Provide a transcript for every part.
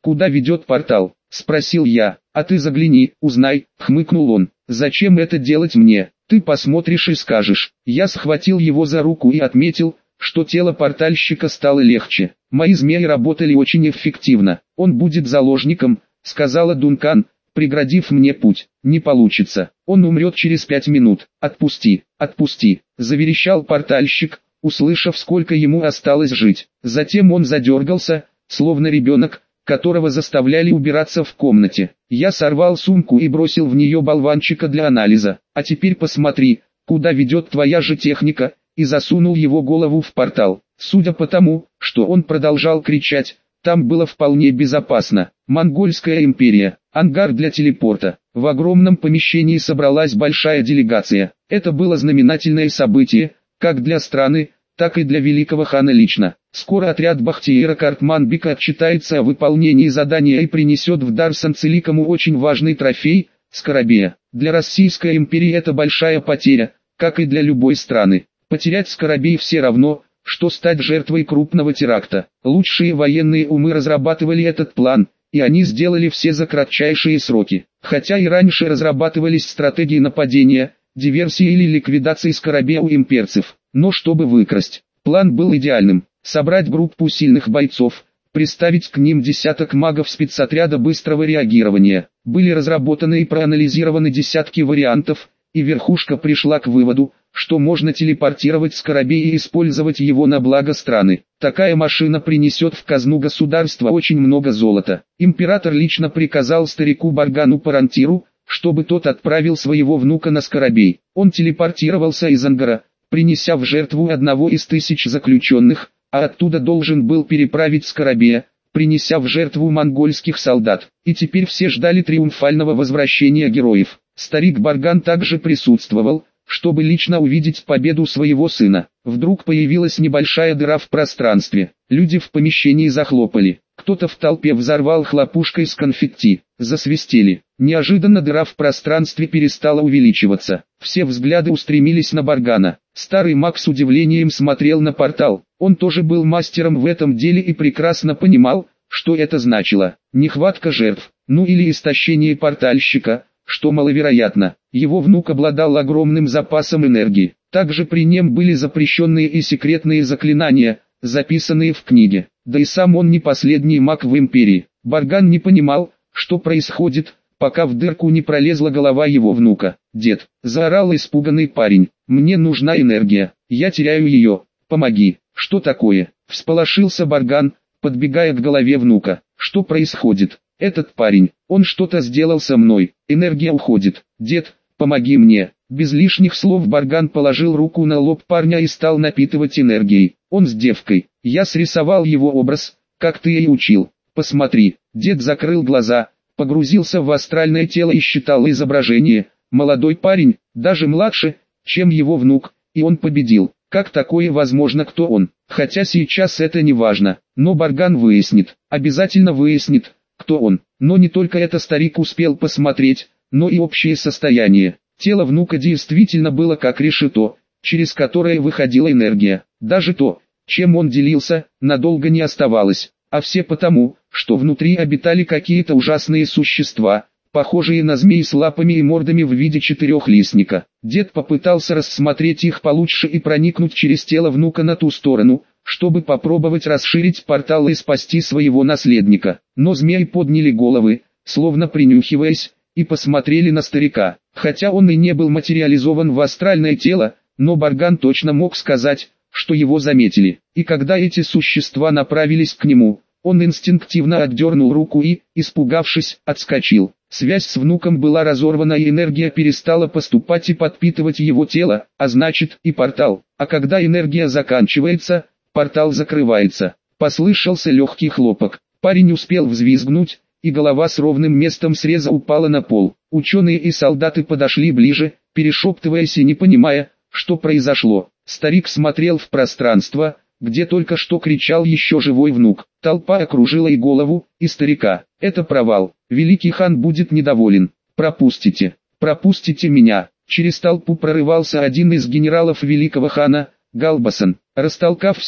«Куда ведет портал?» – спросил я. «А ты загляни, узнай», – хмыкнул он. «Зачем это делать мне? Ты посмотришь и скажешь». Я схватил его за руку и отметил, что тело портальщика стало легче. Мои змеи работали очень эффективно. «Он будет заложником», — сказала Дункан, преградив мне путь. «Не получится. Он умрет через 5 минут. Отпусти, отпусти», — заверещал портальщик, услышав, сколько ему осталось жить. Затем он задергался, словно ребенок, которого заставляли убираться в комнате. Я сорвал сумку и бросил в нее болванчика для анализа. «А теперь посмотри, куда ведет твоя же техника», и засунул его голову в портал. Судя по тому, что он продолжал кричать, там было вполне безопасно. Монгольская империя, ангар для телепорта. В огромном помещении собралась большая делегация. Это было знаменательное событие, как для страны, так и для великого хана лично. Скоро отряд Бахтиера Картманбека отчитается о выполнении задания и принесет в дар Санцеликому очень важный трофей – скоробея. Для Российской империи это большая потеря, как и для любой страны. Потерять скоробей все равно, что стать жертвой крупного теракта. Лучшие военные умы разрабатывали этот план, и они сделали все за кратчайшие сроки. Хотя и раньше разрабатывались стратегии нападения, диверсии или ликвидации скоробея у имперцев. Но чтобы выкрасть, план был идеальным. Собрать группу сильных бойцов, приставить к ним десяток магов спецотряда быстрого реагирования. Были разработаны и проанализированы десятки вариантов, и верхушка пришла к выводу, что можно телепортировать скоробей и использовать его на благо страны. Такая машина принесет в казну государства очень много золота. Император лично приказал старику Баргану Парантиру, чтобы тот отправил своего внука на скоробей. Он телепортировался из ангара, принеся в жертву одного из 1000 заключенных, а оттуда должен был переправить скоробея, принеся в жертву монгольских солдат. И теперь все ждали триумфального возвращения героев. Старик Барган также присутствовал, чтобы лично увидеть победу своего сына. Вдруг появилась небольшая дыра в пространстве. Люди в помещении захлопали. Кто-то в толпе взорвал хлопушкой с конфетти. Засвистели. Неожиданно дыра в пространстве перестала увеличиваться. Все взгляды устремились на Баргана. Старый маг с удивлением смотрел на портал. Он тоже был мастером в этом деле и прекрасно понимал, что это значило. Нехватка жертв, ну или истощение портальщика, что маловероятно. Его внук обладал огромным запасом энергии. Также при нем были запрещенные и секретные заклинания, записанные в книге. Да и сам он не последний маг в империи. Барган не понимал, что происходит, пока в дырку не пролезла голова его внука. «Дед!» – заорал испуганный парень. «Мне нужна энергия. Я теряю ее. Помоги!» «Что такое?» – всполошился Барган, подбегая к голове внука. «Что происходит? Этот парень, он что-то сделал со мной. Энергия уходит. Дед, помоги мне!» Без лишних слов Барган положил руку на лоб парня и стал напитывать энергией. «Он с девкой. Я срисовал его образ, как ты и учил. Посмотри». Дед закрыл глаза, погрузился в астральное тело и считал изображение. Молодой парень, даже младше, чем его внук, и он победил. Как такое возможно, кто он? Хотя сейчас это не важно, но Барган выяснит, обязательно выяснит, кто он. Но не только это старик успел посмотреть, но и общее состояние. Тело внука действительно было как решето, через которое выходила энергия. Даже то, чем он делился, надолго не оставалось. А все потому, что внутри обитали какие-то ужасные существа, похожие на змей с лапами и мордами в виде четырехлистника. Дед попытался рассмотреть их получше и проникнуть через тело внука на ту сторону, чтобы попробовать расширить портал и спасти своего наследника. Но змеи подняли головы, словно принюхиваясь, и посмотрели на старика. Хотя он и не был материализован в астральное тело, но Барган точно мог сказать, что его заметили. И когда эти существа направились к нему, он инстинктивно отдернул руку и, испугавшись, отскочил. Связь с внуком была разорвана и энергия перестала поступать и подпитывать его тело, а значит и портал. А когда энергия заканчивается, портал закрывается. Послышался легкий хлопок. Парень успел взвизгнуть, и голова с ровным местом среза упала на пол. Ученые и солдаты подошли ближе, перешептываясь и не понимая, что произошло. Старик смотрел в пространство, где только что кричал еще живой внук. Толпа окружила и голову, и старика. Это провал. Великий хан будет недоволен. Пропустите. Пропустите меня. Через толпу прорывался один из генералов великого хана, Галбасан. Растолкав всех,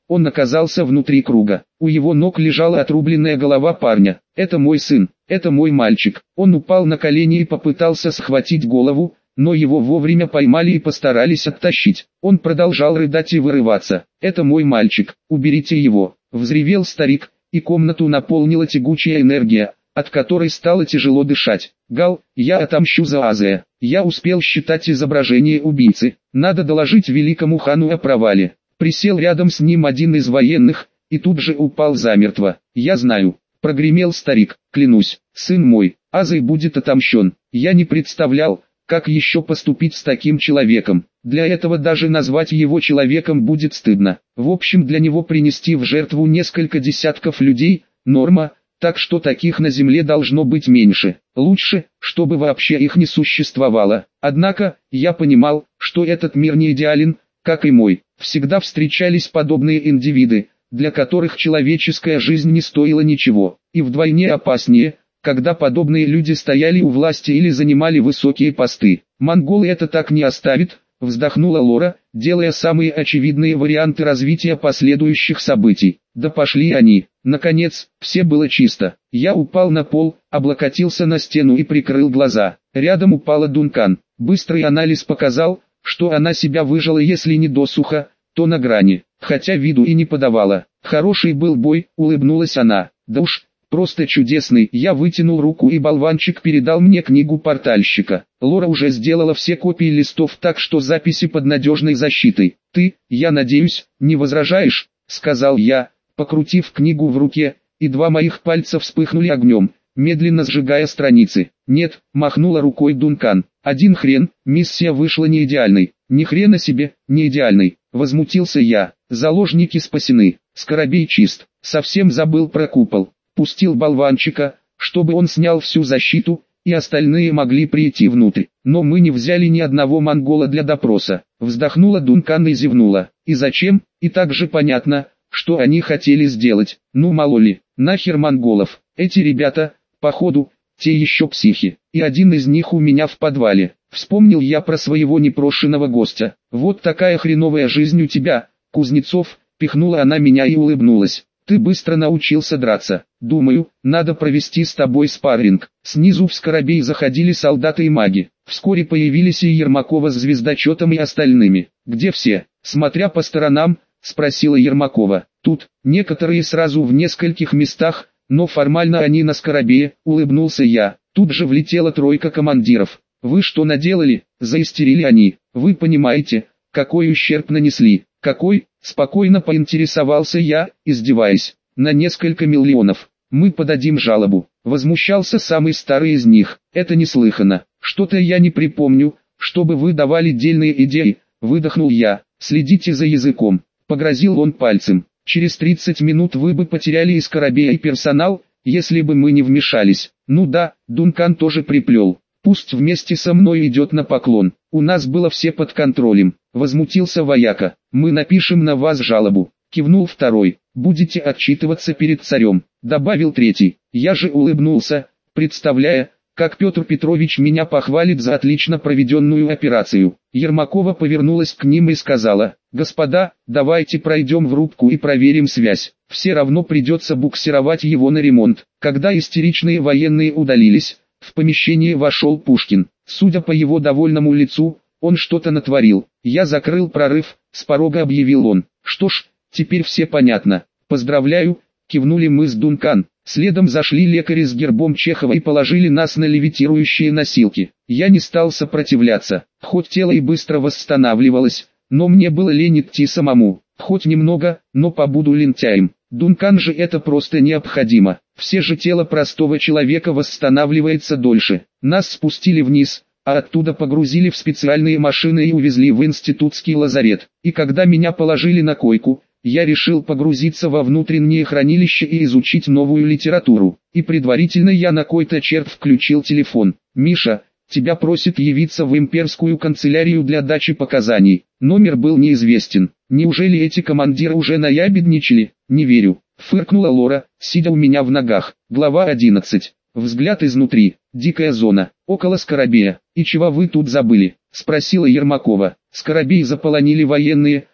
он оказался внутри круга. У его ног лежала отрубленная голова парня. «Это мой сын, это мой мальчик». Он упал на колени и попытался схватить голову, но его вовремя поймали и постарались оттащить. Он продолжал рыдать и вырываться. «Это мой мальчик, уберите его!» — взревел старик, и комнату наполнила тягучая энергия, от которой стало тяжело дышать. «Гал, я отомщу за Азия. Я успел считать изображение убийцы. Надо доложить великому хану о провале». Присел рядом с ним один из военных, и тут же упал замертво. «Я знаю», — прогремел старик, — «клянусь, сын мой, Азай будет отомщен». Я не представлял, как еще поступить с таким человеком. Для этого даже назвать его человеком будет стыдно. В общем, для него принести в жертву несколько десятков людей – норма, так что таких на земле должно быть меньше. Лучше, чтобы вообще их не существовало. Однако, я понимал, что этот мир не идеален, как и мой. Всегда встречались подобные индивиды, для которых человеческая жизнь не стоила ничего. И вдвойне опаснее, когда подобные люди стояли у власти или занимали высокие посты. «Монголы это так не оставит», — вздохнула Лора, делая самые очевидные варианты развития последующих событий. Да пошли они. Наконец, все было чисто. Я упал на пол, облокотился на стену и прикрыл глаза. Рядом упала Дункан. Быстрый анализ показал, что она себя выжила если не досуха, то на грани. Хотя виду и не подавала. «Хороший был бой», — улыбнулась она. «Да уж, просто чудесный». Я вытянул руку, и болванчик передал мне книгу портальщика. Лора уже сделала все копии листов, так что записи под надежной защитой. «Ты, я надеюсь, не возражаешь?» — сказал я, покрутив книгу в руке, и два моих пальца вспыхнули огнем, медленно сжигая страницы. «Нет», — махнула рукой Дункан. «Один хрен, миссия вышла не идеальной». «Ни хрена себе, не идеальной», — возмутился я. «Заложники спасены, Скоробей чист, совсем забыл про купол». Пустил болванчика, чтобы он снял всю защиту, и остальные могли прийти внутрь. Но мы не взяли ни одного монгола для допроса. Вздохнула Дункан и зевнула. И зачем? И так же понятно, что они хотели сделать. Ну мало ли, нахер монголов. Эти ребята, походу, те еще психи. И один из них у меня в подвале. Вспомнил я про своего непрошенного гостя. «Вот такая хреновая жизнь у тебя, Кузнецов», — пихнула она меня и улыбнулась. «Ты быстро научился драться. Думаю, надо провести с тобой спарринг». Снизу в Скоробей заходили солдаты и маги. Вскоре появились и Ермакова с звездочетом и остальными. «Где все?» Смотря по сторонам, спросила Ермакова. «Тут, некоторые сразу в нескольких местах, но формально они на Скоробее», улыбнулся я. Тут же влетела тройка командиров. «Вы что наделали?» Заистерили они. «Вы понимаете, какой ущерб нанесли?» «Какой?» Спокойно поинтересовался я, издеваясь. «На несколько миллионов. Мы подадим жалобу». Возмущался самый старый из них. «Это неслыханно. Что-то я не припомню, чтобы вы давали дельные идеи», выдохнул я. «Следите за языком», погрозил он пальцем. «Через 30 минут вы бы потеряли и Скоробея, и персонал, если бы мы не вмешались». «Ну да», Дункан тоже приплел. «Пусть вместе со мной идет на поклон. У нас было все под контролем», возмутился вояка. «Мы напишем на вас жалобу», кивнул второй. «Будете отчитываться перед царем», добавил третий. Я же улыбнулся, представляя, как Петр Петрович меня похвалит за отлично проведенную операцию. Ермакова повернулась к ним и сказала: «Господа, давайте пройдем в рубку и проверим связь. Все равно придется буксировать его на ремонт». Когда истеричные военные удалились, в помещение вошел Пушкин. Судя по его довольному лицу, он что-то натворил. «Я закрыл прорыв», с порога объявил он. «Что ж, теперь все понятно. Поздравляю», кивнули мы с Дункан. Следом зашли лекари с гербом Чехова и положили нас на левитирующие носилки. Я не стал сопротивляться, хоть тело и быстро восстанавливалось, но мне было лень идти самому. Хоть немного, но побуду лентяем. Дункан же это просто необходимо. Все же тело простого человека восстанавливается дольше. Нас спустили вниз, а оттуда погрузили в специальные машины и увезли в институтский лазарет. И когда меня положили на койку, я решил погрузиться во внутреннее хранилище и изучить новую литературу. И предварительно я на кой-то черт включил телефон. «Миша, тебя просит явиться в имперскую канцелярию для дачи показаний». Номер был неизвестен. «Неужели эти командиры уже наябедничали?» «Не верю», фыркнула Лора, сидя у меня в ногах. Глава 11. Взгляд изнутри. Дикая зона. Около Скоробея. «И чего вы тут забыли?» спросила Ермакова. «Скоробей заполонили военные»,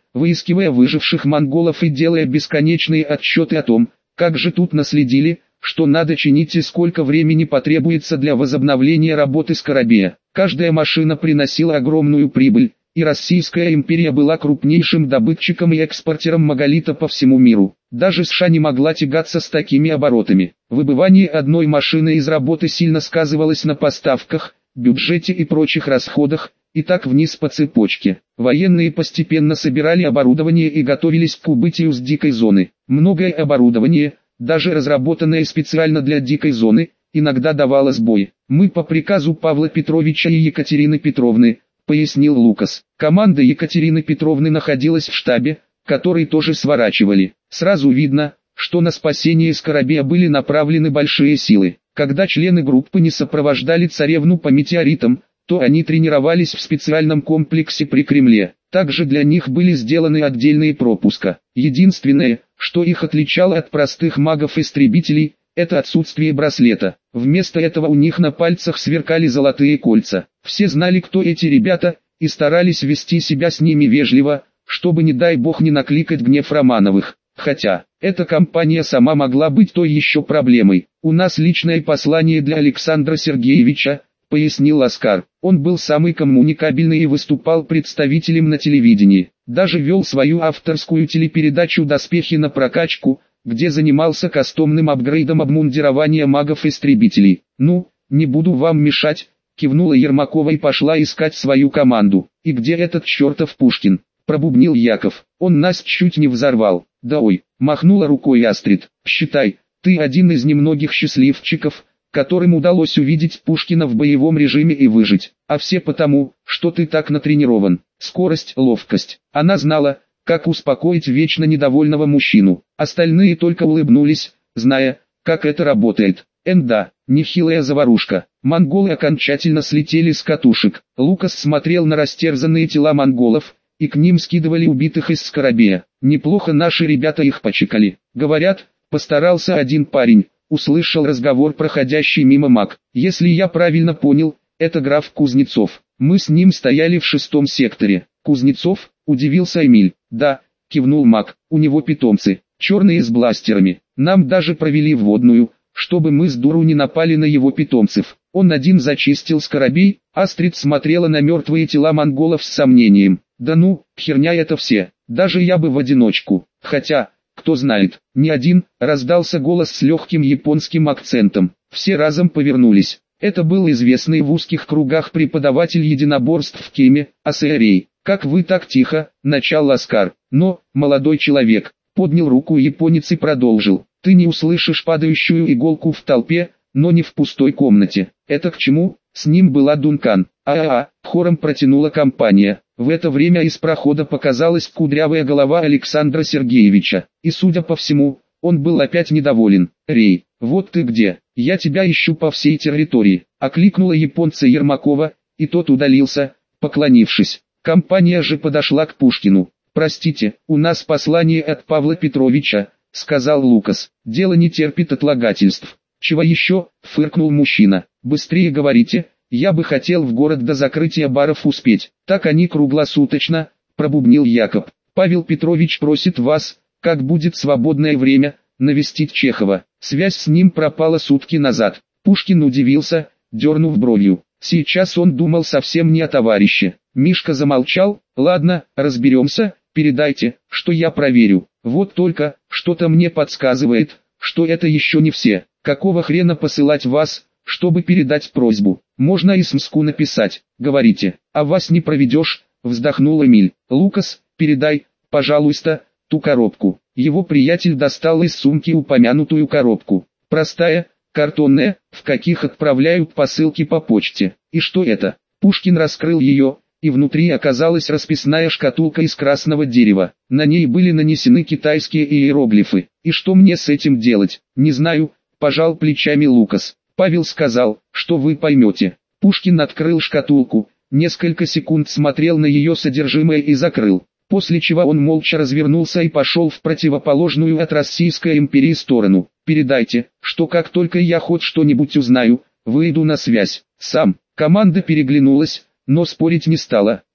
выискивая выживших монголов и делая бесконечные отсчеты о том, как же тут наследили, что надо чинить и сколько времени потребуется для возобновления работы Скоробея. Каждая машина приносила огромную прибыль, и Российская империя была крупнейшим добытчиком и экспортером маголита по всему миру. Даже США не могла тягаться с такими оборотами. Выбывание одной машины из работы сильно сказывалось на поставках, бюджете и прочих расходах, и так вниз по цепочке. Военные постепенно собирали оборудование и готовились к убытию с дикой зоны. Многое оборудование, даже разработанное специально для дикой зоны, иногда давало сбой. Мы по приказу Павла Петровича и Екатерины Петровны, пояснил Лукас. Команда Екатерины Петровны находилась в штабе, который тоже сворачивали. Сразу видно, что на спасение Скоробея были направлены большие силы. Когда члены группы не сопровождали царевну по метеоритам, то они тренировались в специальном комплексе при Кремле. Также для них были сделаны отдельные пропуска. Единственное, что их отличало от простых магов-истребителей, это отсутствие браслета. Вместо этого у них на пальцах сверкали золотые кольца. Все знали, кто эти ребята, и старались вести себя с ними вежливо, чтобы не дай бог не накликать гнев Романовых. Хотя, эта компания сама могла быть той еще проблемой. «У нас личное послание для Александра Сергеевича», — пояснил Оскар. Он был самый коммуникабельный и выступал представителем на телевидении. Даже вел свою авторскую телепередачу «Доспехи на прокачку», где занимался кастомным апгрейдом обмундирования магов-истребителей. «Ну, не буду вам мешать», — кивнула Ермакова и пошла искать свою команду. «И где этот чертов Пушкин?» — пробубнил Яков. «Он нас чуть не взорвал». «Да ой», — махнула рукой Астрид. «Считай, ты один из немногих счастливчиков, которым удалось увидеть Пушкина в боевом режиме и выжить. А все потому, что ты так натренирован. Скорость, ловкость». Она знала, как успокоить вечно недовольного мужчину. Остальные только улыбнулись, зная, как это работает. Да, нехилая заварушка. Монголы окончательно слетели с катушек. Лукас смотрел на растерзанные тела монголов, и к ним скидывали убитых из Скоробея. Неплохо наши ребята их почекали. Говорят, постарался один парень. Услышал разговор проходящий мимо маг. Если я правильно понял, это граф Кузнецов. Мы с ним стояли в 6-м секторе. Кузнецов? Удивился Эмиль. Да, кивнул маг, у него питомцы, черные с бластерами. Нам даже провели вводную, чтобы мы с дуру не напали на его питомцев. Он один зачистил Скоробей. Астрид смотрела на мертвые тела монголов с сомнением. Да ну, херня это все, даже я бы в одиночку. Хотя, кто знает, не один, раздался голос с легким японским акцентом. Все разом повернулись. Это был известный в узких кругах преподаватель единоборств в Кеме, Асеарей. «Как вы так тихо?» – начал Оскар. Но, молодой человек, поднял руку японец и продолжил. «Ты не услышишь падающую иголку в толпе, но не в пустой комнате. Это к чему?» С ним была Дункан. Хором протянула компания. В это время из прохода показалась кудрявая голова Александра Сергеевича. И судя по всему, он был опять недоволен. «Рей, вот ты где, я тебя ищу по всей территории», — окликнула японца Ермакова, и тот удалился, поклонившись. Компания же подошла к Пушкину. «Простите, у нас послание от Павла Петровича», — сказал Лукас. «Дело не терпит отлагательств». «Чего еще?» — фыркнул мужчина. «Быстрее говорите, я бы хотел в город до закрытия баров успеть». «Так они круглосуточно», — пробубнил Якоб. «Павел Петрович просит вас, как будет свободное время, навестить Чехова». Связь с ним пропала сутки назад. Пушкин удивился, дернув бровью. Сейчас он думал совсем не о товарище. Мишка замолчал. «Ладно, разберемся, передайте, что я проверю. Вот только, что-то мне подсказывает, что это еще не все. Какого хрена посылать вас, чтобы передать просьбу? Можно и смску написать, говорите. А вас не проведешь», — вздохнул Эмиль. «Лукас, передай, пожалуйста, ту коробку». Его приятель достал из сумки упомянутую коробку. Простая, картонная, в каких отправляют посылки по почте. И что это? Пушкин раскрыл ее, и внутри оказалась расписная шкатулка из красного дерева. На ней были нанесены китайские иероглифы. И что мне с этим делать? Не знаю, пожал плечами Лукас. Павел сказал, что вы поймете. Пушкин открыл шкатулку, несколько секунд смотрел на ее содержимое и закрыл. После чего он молча развернулся и пошел в противоположную от Российской империи сторону. «Передайте, что как только я хоть что-нибудь узнаю, выйду на связь. Сам». Команда переглянулась, но спорить не стала.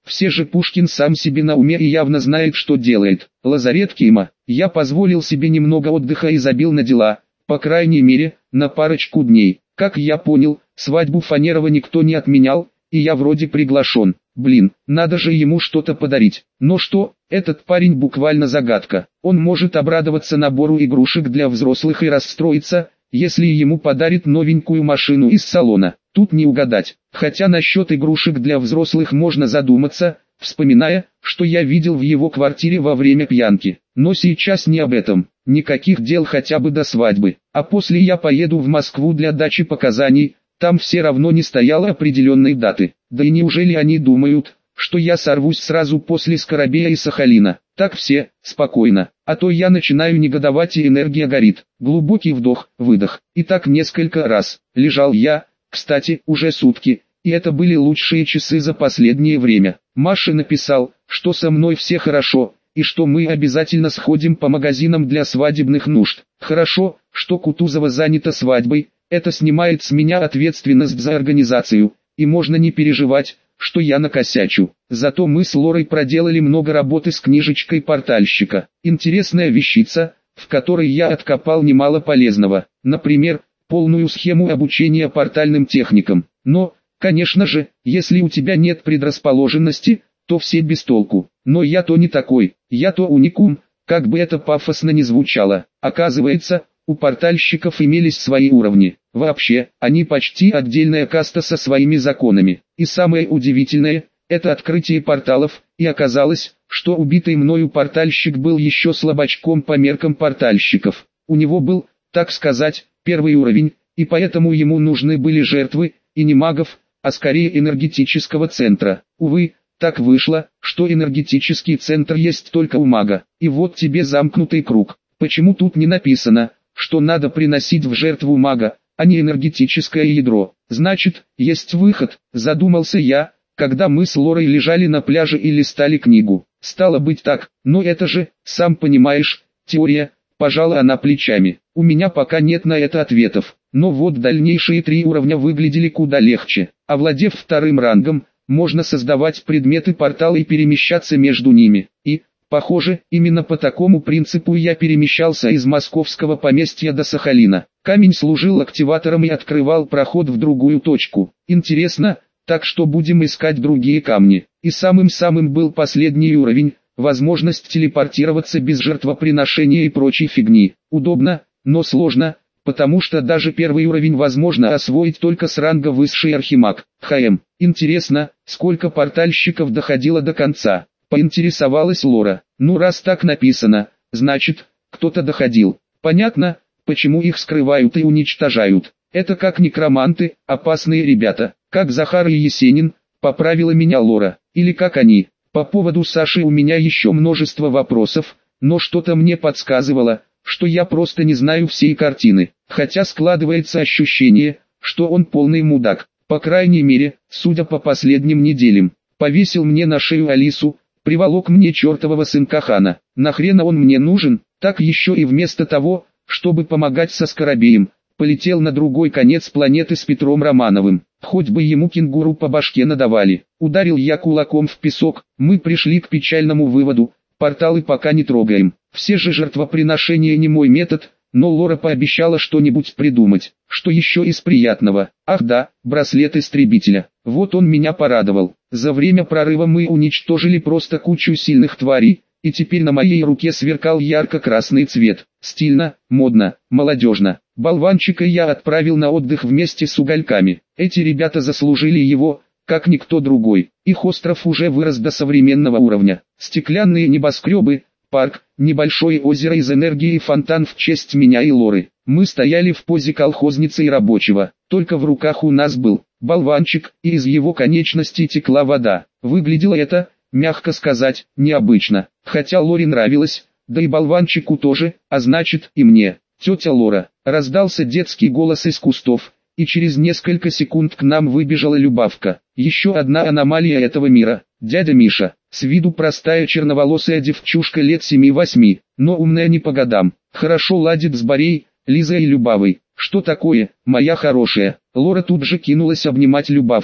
Все же Пушкин сам себе на уме и явно знает, что делает. Лазарет Кима. Я позволил себе немного отдыха и забил на дела, по крайней мере, на парочку дней. Как я понял, свадьбу Фанерова никто не отменял, и я вроде приглашен. Блин, надо же ему что-то подарить. Но что, этот парень буквально загадка. Он может обрадоваться набору игрушек для взрослых и расстроиться, если ему подарит новенькую машину из салона. Тут не угадать. Хотя насчет игрушек для взрослых можно задуматься, вспоминая, что я видел в его квартире во время пьянки. Но сейчас не об этом. Никаких дел хотя бы до свадьбы. А после я поеду в Москву для дачи показаний. Там все равно не стояло определенной даты. Да и неужели они думают, что я сорвусь сразу после Скоробея и Сахалина? Так все, спокойно. А то я начинаю негодовать и энергия горит. Глубокий вдох, выдох. И так несколько раз. Лежал я, кстати, уже сутки. И это были лучшие часы за последнее время. Маше написал, что со мной все хорошо, и что мы обязательно сходим по магазинам для свадебных нужд. Хорошо, что Кутузова занята свадьбой. Это снимает с меня ответственность за организацию, и можно не переживать, что я накосячу. Зато мы с Лорой проделали много работы с книжечкой портальщика. Интересная вещица, в которой я откопал немало полезного. Например, полную схему обучения портальным техникам. Но, конечно же, если у тебя нет предрасположенности, то все без толку. Но я то не такой, я то уникум, как бы это пафосно ни звучало. Оказывается, у портальщиков имелись свои уровни. Вообще, они почти отдельная каста со своими законами. И самое удивительное, это открытие порталов, и оказалось, что убитый мною портальщик был еще слабачком по меркам портальщиков. У него был, так сказать, первый уровень, и поэтому ему нужны были жертвы, и не магов, а скорее энергетического центра. Увы, так вышло, что энергетический центр есть только у мага. И вот тебе замкнутый круг. Почему тут не написано, что надо приносить в жертву мага, а не энергетическое ядро? Значит, есть выход, задумался я, когда мы с Лорой лежали на пляже и листали книгу. Стало быть так, но это же, сам понимаешь, теория, пожала она плечами. У меня пока нет на это ответов, но вот дальнейшие 3 уровня выглядели куда легче. Овладев 2-м рангом, можно создавать предметы-порталы и перемещаться между ними. И, похоже, именно по такому принципу я перемещался из московского поместья до Сахалина. Камень служил активатором и открывал проход в другую точку. Интересно, так что будем искать другие камни. И самым-самым был последний уровень, возможность телепортироваться без жертвоприношения и прочей фигни. Удобно, но сложно, потому что даже 1-й уровень возможно освоить только с ранга высший архимаг. Интересно, сколько портальщиков доходило до конца? Поинтересовалась Лора. Ну раз так написано, значит, кто-то доходил. Понятно, почему их скрывают и уничтожают. Это как некроманты, опасные ребята, как Захар и Есенин, поправила меня Лора. Или как они. По поводу Саши у меня еще множество вопросов, но что-то мне подсказывало, что я просто не знаю всей картины. Хотя складывается ощущение, что он полный мудак. По крайней мере, судя по последним неделям. Повесил мне на шею Алису, приволок мне чертового сынка Хана. Нахрена он мне нужен? Так еще и вместо того, чтобы помогать со Скоробеем, полетел на другой конец планеты с Петром Романовым. Хоть бы ему кенгуру по башке надавали. Ударил я кулаком в песок. Мы пришли к печальному выводу: порталы пока не трогаем. Все же жертвоприношения не мой метод, но Лора пообещала что-нибудь придумать. Что еще из приятного? Ах да, браслет истребителя. Вот он меня порадовал. За время прорыва мы уничтожили просто кучу сильных тварей, и теперь на моей руке сверкал ярко-красный цвет. Стильно, модно, молодежно. Болванчика я отправил на отдых вместе с угольками. Эти ребята заслужили его, как никто другой. Их остров уже вырос до современного уровня. Стеклянные небоскребы, парк, небольшое озеро из энергии и фонтан в честь меня и Лоры. Мы стояли в позе колхозницы и рабочего. Только в руках у нас был болванчик, и из его конечностей текла вода. Выглядело это, мягко сказать, необычно. Хотя Лоре нравилось, да и болванчику тоже, а значит и мне. «Тетя Лора», раздался детский голос из кустов, и через несколько секунд к нам выбежала Любавка. Еще одна аномалия этого мира. Дядя Миша, с виду простая черноволосая девчушка лет 7-8, но умная не по годам. Хорошо ладит с Борей, Лизой и Любавой. «Что такое, моя хорошая?» Лора тут же кинулась обнимать Любавку.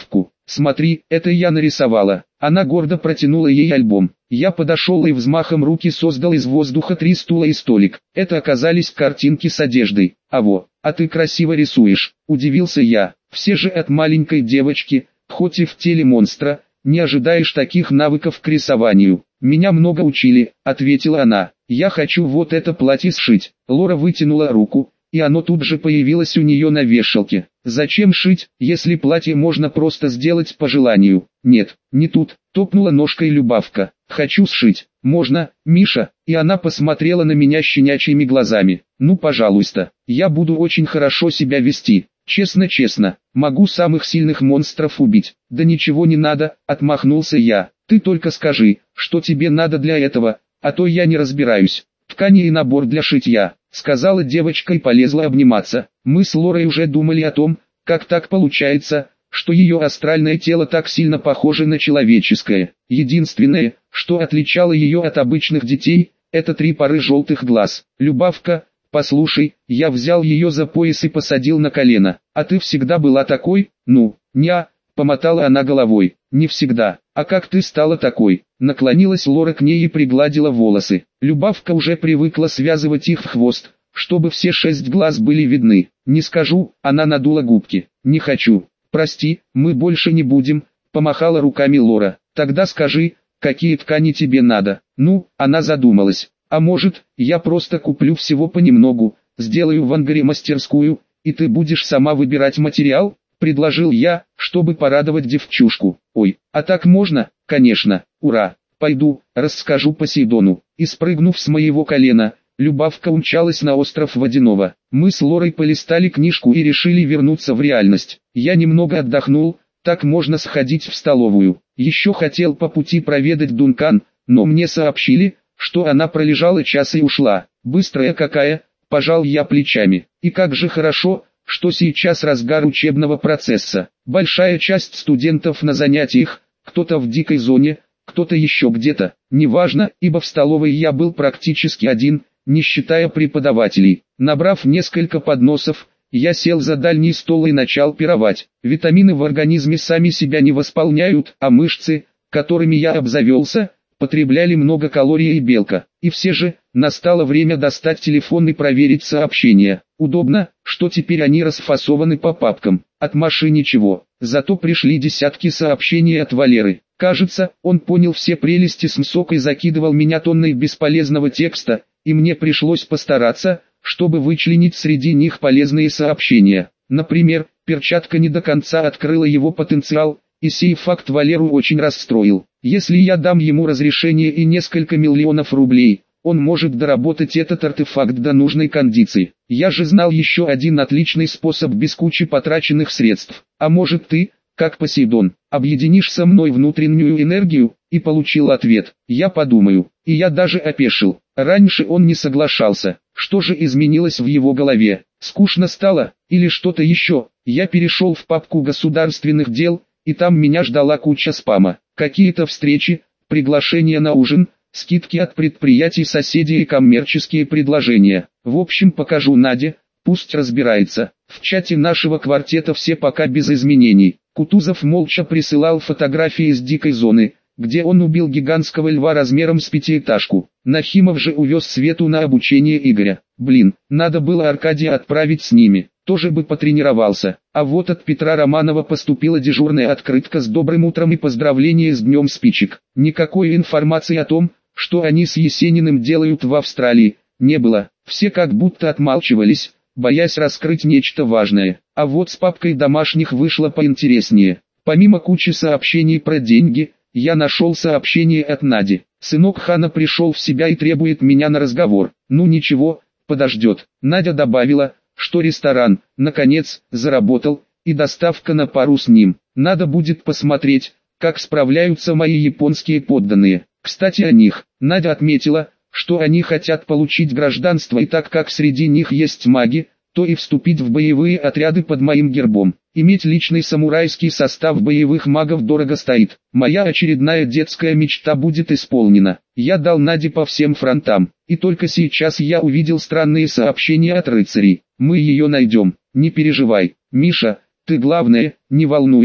смотри, это я нарисовала. Она гордо протянула ей альбом. Я подошел и взмахом руки создал из воздуха 3 стула и столик. Это оказались картинки с одеждой. А ты красиво рисуешь, удивился я. Все же от маленькой девочки, хоть и в теле монстра, не ожидаешь таких навыков к рисованию. Меня много учили, ответила она. Я хочу вот это платье сшить. Лора вытянула руку, и оно тут же появилось у нее на вешалке. Зачем шить, если платье можно просто сделать по желанию? Нет, не тут, топнула ножкой Любавка. Хочу сшить. Можно, Миша? И она посмотрела на меня щенячьими глазами. Ну пожалуйста, я буду очень хорошо себя вести. Честно, могу самых сильных монстров убить. Да ничего не надо, отмахнулся я. Ты только скажи, что тебе надо для этого, а то я не разбираюсь. Ткани и набор для шитья, сказала девочка и полезла обниматься. Мы с Лорой уже думали о том, как так получается, что ее астральное тело так сильно похоже на человеческое. Единственное, что отличало ее от обычных детей, это 3 пары желтых глаз. Любавка, послушай, я взял ее за пояс и посадил на колено. А ты всегда была такой? Ну, не, помотала она головой. Не всегда. А как ты стала такой? Наклонилась Лора к ней и пригладила волосы. Любавка уже привыкла связывать их в хвост, чтобы все 6 глаз были видны. Не скажу, она надула губки. Не хочу. Прости, мы больше не будем, помахала руками Лора. Тогда скажи, какие ткани тебе надо. Ну, она задумалась. А может, я просто куплю всего понемногу, сделаю в ангаре мастерскую, и ты будешь сама выбирать материал? Предложил я, чтобы порадовать девчушку. Ой, а так можно? Конечно, ура. Пойду, расскажу Посейдону. И спрыгнув с моего колена, Любавка умчалась на остров Водяного. Мы с Лорой полистали книжку и решили вернуться в реальность. Я немного отдохнул, так можно сходить в столовую. Еще хотел по пути проведать Дункан, но мне сообщили, что она пролежала час и ушла. Быстрая какая, пожал я плечами. И как же хорошо, что сейчас разгар учебного процесса. Большая часть студентов на занятиях, кто-то в дикой зоне, кто-то еще где-то. Неважно, ибо в столовой я был практически один, не считая преподавателей. Набрав несколько подносов, я сел за дальний стол и начал пировать. Витамины в организме сами себя не восполняют, а мышцы, которыми я обзавелся, потребляли много калорий и белка. И все же, настало время достать телефон и проверить сообщения. Удобно, что теперь они расфасованы по папкам. От Маши ничего, зато пришли десятки сообщений от Валеры. Кажется, он понял все прелести СМСок и закидывал меня тонной бесполезного текста, и мне пришлось постараться, чтобы вычленить среди них полезные сообщения. Например, перчатка не до конца открыла его потенциал, и сей факт Валеру очень расстроил. Если я дам ему разрешение и несколько миллионов рублей, он может доработать этот артефакт до нужной кондиции. Я же знал еще один отличный способ без кучи потраченных средств. А может ты, как Посейдон, объединишь со мной внутреннюю энергию? И получил ответ: я подумаю. И я даже опешил. Раньше он не соглашался. Что же изменилось в его голове? Скучно стало? Или что-то еще? Я перешел в папку государственных дел, и там меня ждала куча спама. Какие-то встречи, приглашения на ужин, скидки от предприятий соседей и коммерческие предложения. В общем, покажу Наде, пусть разбирается. В чате нашего квартета все пока без изменений. Кутузов молча присылал фотографии из дикой зоны, где он убил гигантского льва размером с 5-этажку. Нахимов же увез Свету на обучение Игоря. Блин, надо было Аркадия отправить с ними, тоже бы потренировался. А вот от Петра Романова поступила дежурная открытка с добрым утром и поздравление с днем спичек. Никакой информации о том, что они с Есениным делают в Австралии, не было. Все как будто отмалчивались, боясь раскрыть нечто важное. А вот с папкой домашних вышло поинтереснее. Помимо кучи сообщений про деньги, я нашел сообщение от Нади. Сынок Хана пришел в себя и требует меня на разговор. Ну ничего, подождет. Надя добавила, что ресторан, наконец, заработал, и доставка на пару с ним. Надо будет посмотреть, как справляются мои японские подданные. Кстати о них. Надя отметила, что они хотят получить гражданство, и так как среди них есть маги, то и вступить в боевые отряды под моим гербом. Иметь личный самурайский состав боевых магов дорого стоит. Моя очередная детская мечта будет исполнена. Я дал Наде по всем фронтам. И только сейчас я увидел странные сообщения от рыцарей. Мы ее найдем. Не переживай, Миша, ты главное, не волнуйся.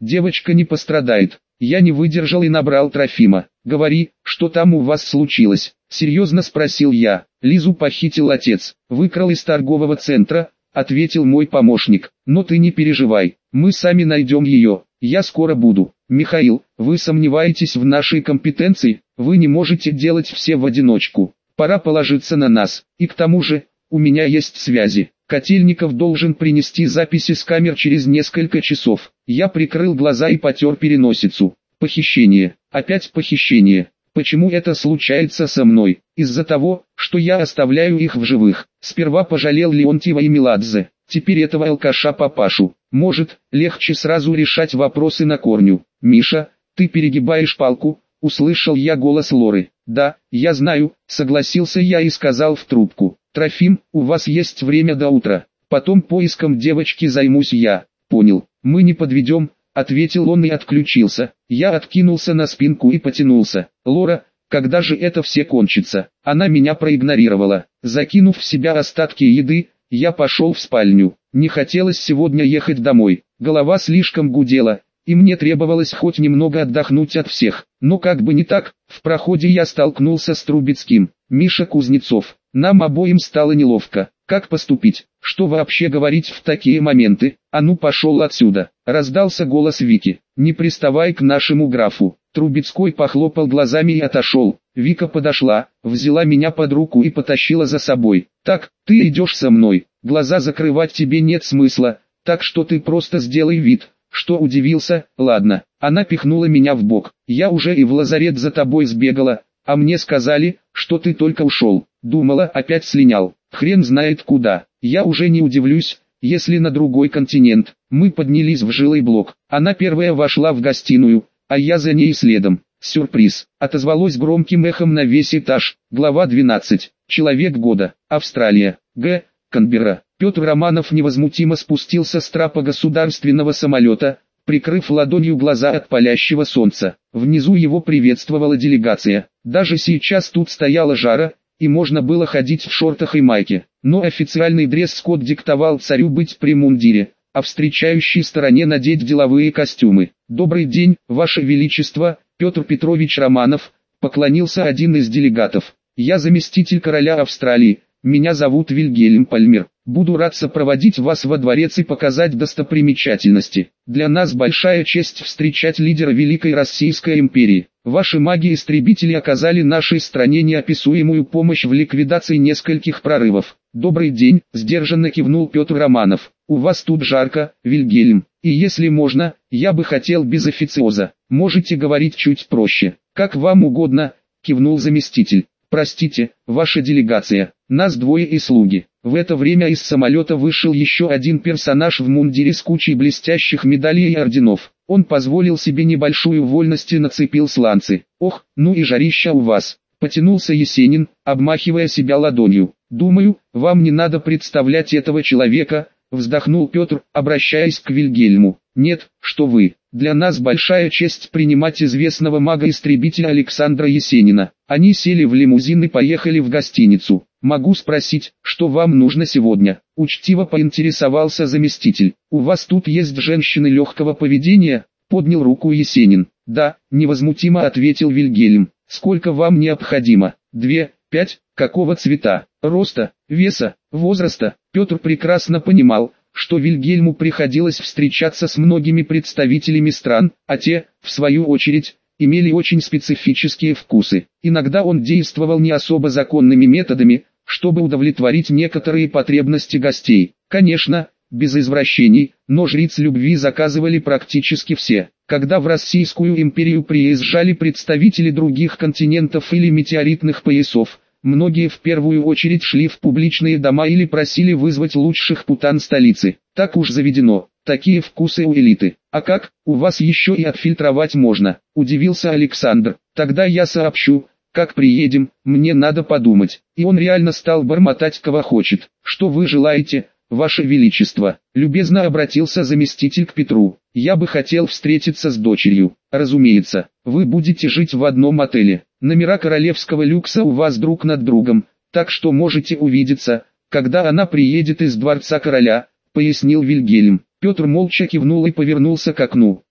девочка не пострадает. Я не выдержал и набрал Трофима. «Говори, что там у вас случилось?» — серьезно спросил я. «Лизу похитил отец, выкрал из торгового центра», — ответил мой помощник. «Но ты не переживай, мы сами найдем ее, я скоро буду». «Михаил, вы сомневаетесь в нашей компетенции? Вы не можете делать все в одиночку. Пора положиться на нас, и к тому же, у меня есть связи. Котельников должен принести записи с камер через несколько часов». Я прикрыл глаза и потер переносицу. Похищение. Опять похищение. Почему это случается со мной? Из-за того, что я оставляю их в живых. Сперва пожалел Леонтьева и Меладзе, теперь этого алкаша-папашу. Может, легче сразу решать вопросы на корню. «Миша, ты перегибаешь палку», — услышал я голос Лоры. «Да, я знаю», — согласился я и сказал в трубку. «Трофим, у вас есть время до утра. Потом поиском девочки займусь я». «Понял, мы не подведем», — ответил он и отключился. Я откинулся на спинку и потянулся. «Лора, когда же это все кончится?» Она меня проигнорировала. Закинув в себя остатки еды, я пошел в спальню. Не хотелось сегодня ехать домой. Голова слишком гудела, и мне требовалось хоть немного отдохнуть от всех. Но как бы не так, в проходе я столкнулся с Трубецким. «Миша Кузнецов». Нам обоим стало неловко. Как поступить? Что вообще говорить в такие моменты? «А ну пошел отсюда!» Раздался голос Вики. «Не приставай к нашему графу». Трубецкой похлопал глазами и отошел. Вика подошла, взяла меня под руку и потащила за собой. «Так, ты идешь со мной. Глаза закрывать тебе нет смысла, так что ты просто сделай вид, что удивился». «Ладно». Она пихнула меня в бок. «Я уже и в лазарет за тобой сбегала, а мне сказали, что ты только ушел. Думала, опять слинял. Хрен знает куда. Я уже не удивлюсь, если на другой континент». Мы поднялись в жилой блок. Она первая вошла в гостиную, а я за ней следом. «Сюрприз!» отозвалось громким эхом на весь этаж. Глава 12. Человек года. Австралия. Г. Канберра. Петр Романов невозмутимо спустился с трапа государственного самолета, прикрыв ладонью глаза от палящего солнца. Внизу его приветствовала делегация. Даже сейчас тут стояла жара, и можно было ходить в шортах и майке. Но официальный дресс-код диктовал царю быть при мундире, а встречающей стороне надеть деловые костюмы. «Добрый день, Ваше Величество, Петр Петрович Романов», поклонился один из делегатов. «Я заместитель короля Австралии, меня зовут Вильгельм Пальмер. Буду рад сопроводить вас во дворец и показать достопримечательности. Для нас большая честь встречать лидера Великой Российской империи. Ваши маги-истребители оказали нашей стране неописуемую помощь в ликвидации нескольких прорывов». «Добрый день», — сдержанно кивнул Петр Романов. «У вас тут жарко, Вильгельм, и если можно, я бы хотел без официоза. Можете говорить чуть проще». «Как вам угодно», — кивнул заместитель. «Простите, ваша делегация, нас двое и слуги». В это время из самолета вышел еще один персонаж в мундире с кучей блестящих медалей и орденов. Он позволил себе небольшую вольность и нацепил сланцы. «Ох, ну и жарища у вас», — потянулся Есенин, обмахивая себя ладонью. «Думаю, вам не надо представлять этого человека», — вздохнул Петр, обращаясь к Вильгельму. «Нет, что вы, для нас большая честь принимать известного мага-истребителя Александра Есенина». Они сели в лимузин и поехали в гостиницу. «Могу спросить, что вам нужно сегодня?» — учтиво поинтересовался заместитель. «У вас тут есть женщины легкого поведения?» — поднял руку Есенин. «Да», — невозмутимо ответил Вильгельм. «Сколько вам необходимо?» «2, 5, какого цвета, роста, веса, возраста?» Петр прекрасно понимал, что Вильгельму приходилось встречаться с многими представителями стран, а те, в свою очередь, имели очень специфические вкусы. Иногда он действовал не особо законными методами, чтобы удовлетворить некоторые потребности гостей. Конечно, без извращений, но жриц любви заказывали практически все. Когда в Российскую империю приезжали представители других континентов или метеоритных поясов, многие в первую очередь шли в публичные дома или просили вызвать лучших путан столицы. Так уж заведено, такие вкусы у элиты. «А как, у вас еще и отфильтровать можно?» – удивился Александр. «Тогда я сообщу, как приедем, мне надо подумать». И он реально стал бормотать кого хочет. «Что вы желаете, Ваше Величество?» – любезно обратился заместитель к Петру. «Я бы хотел встретиться с дочерью». «Разумеется, вы будете жить в одном отеле. Номера королевского люкса у вас друг над другом, так что можете увидеться, когда она приедет из дворца короля», — пояснил Вильгельм. Петр молча кивнул и повернулся к окну.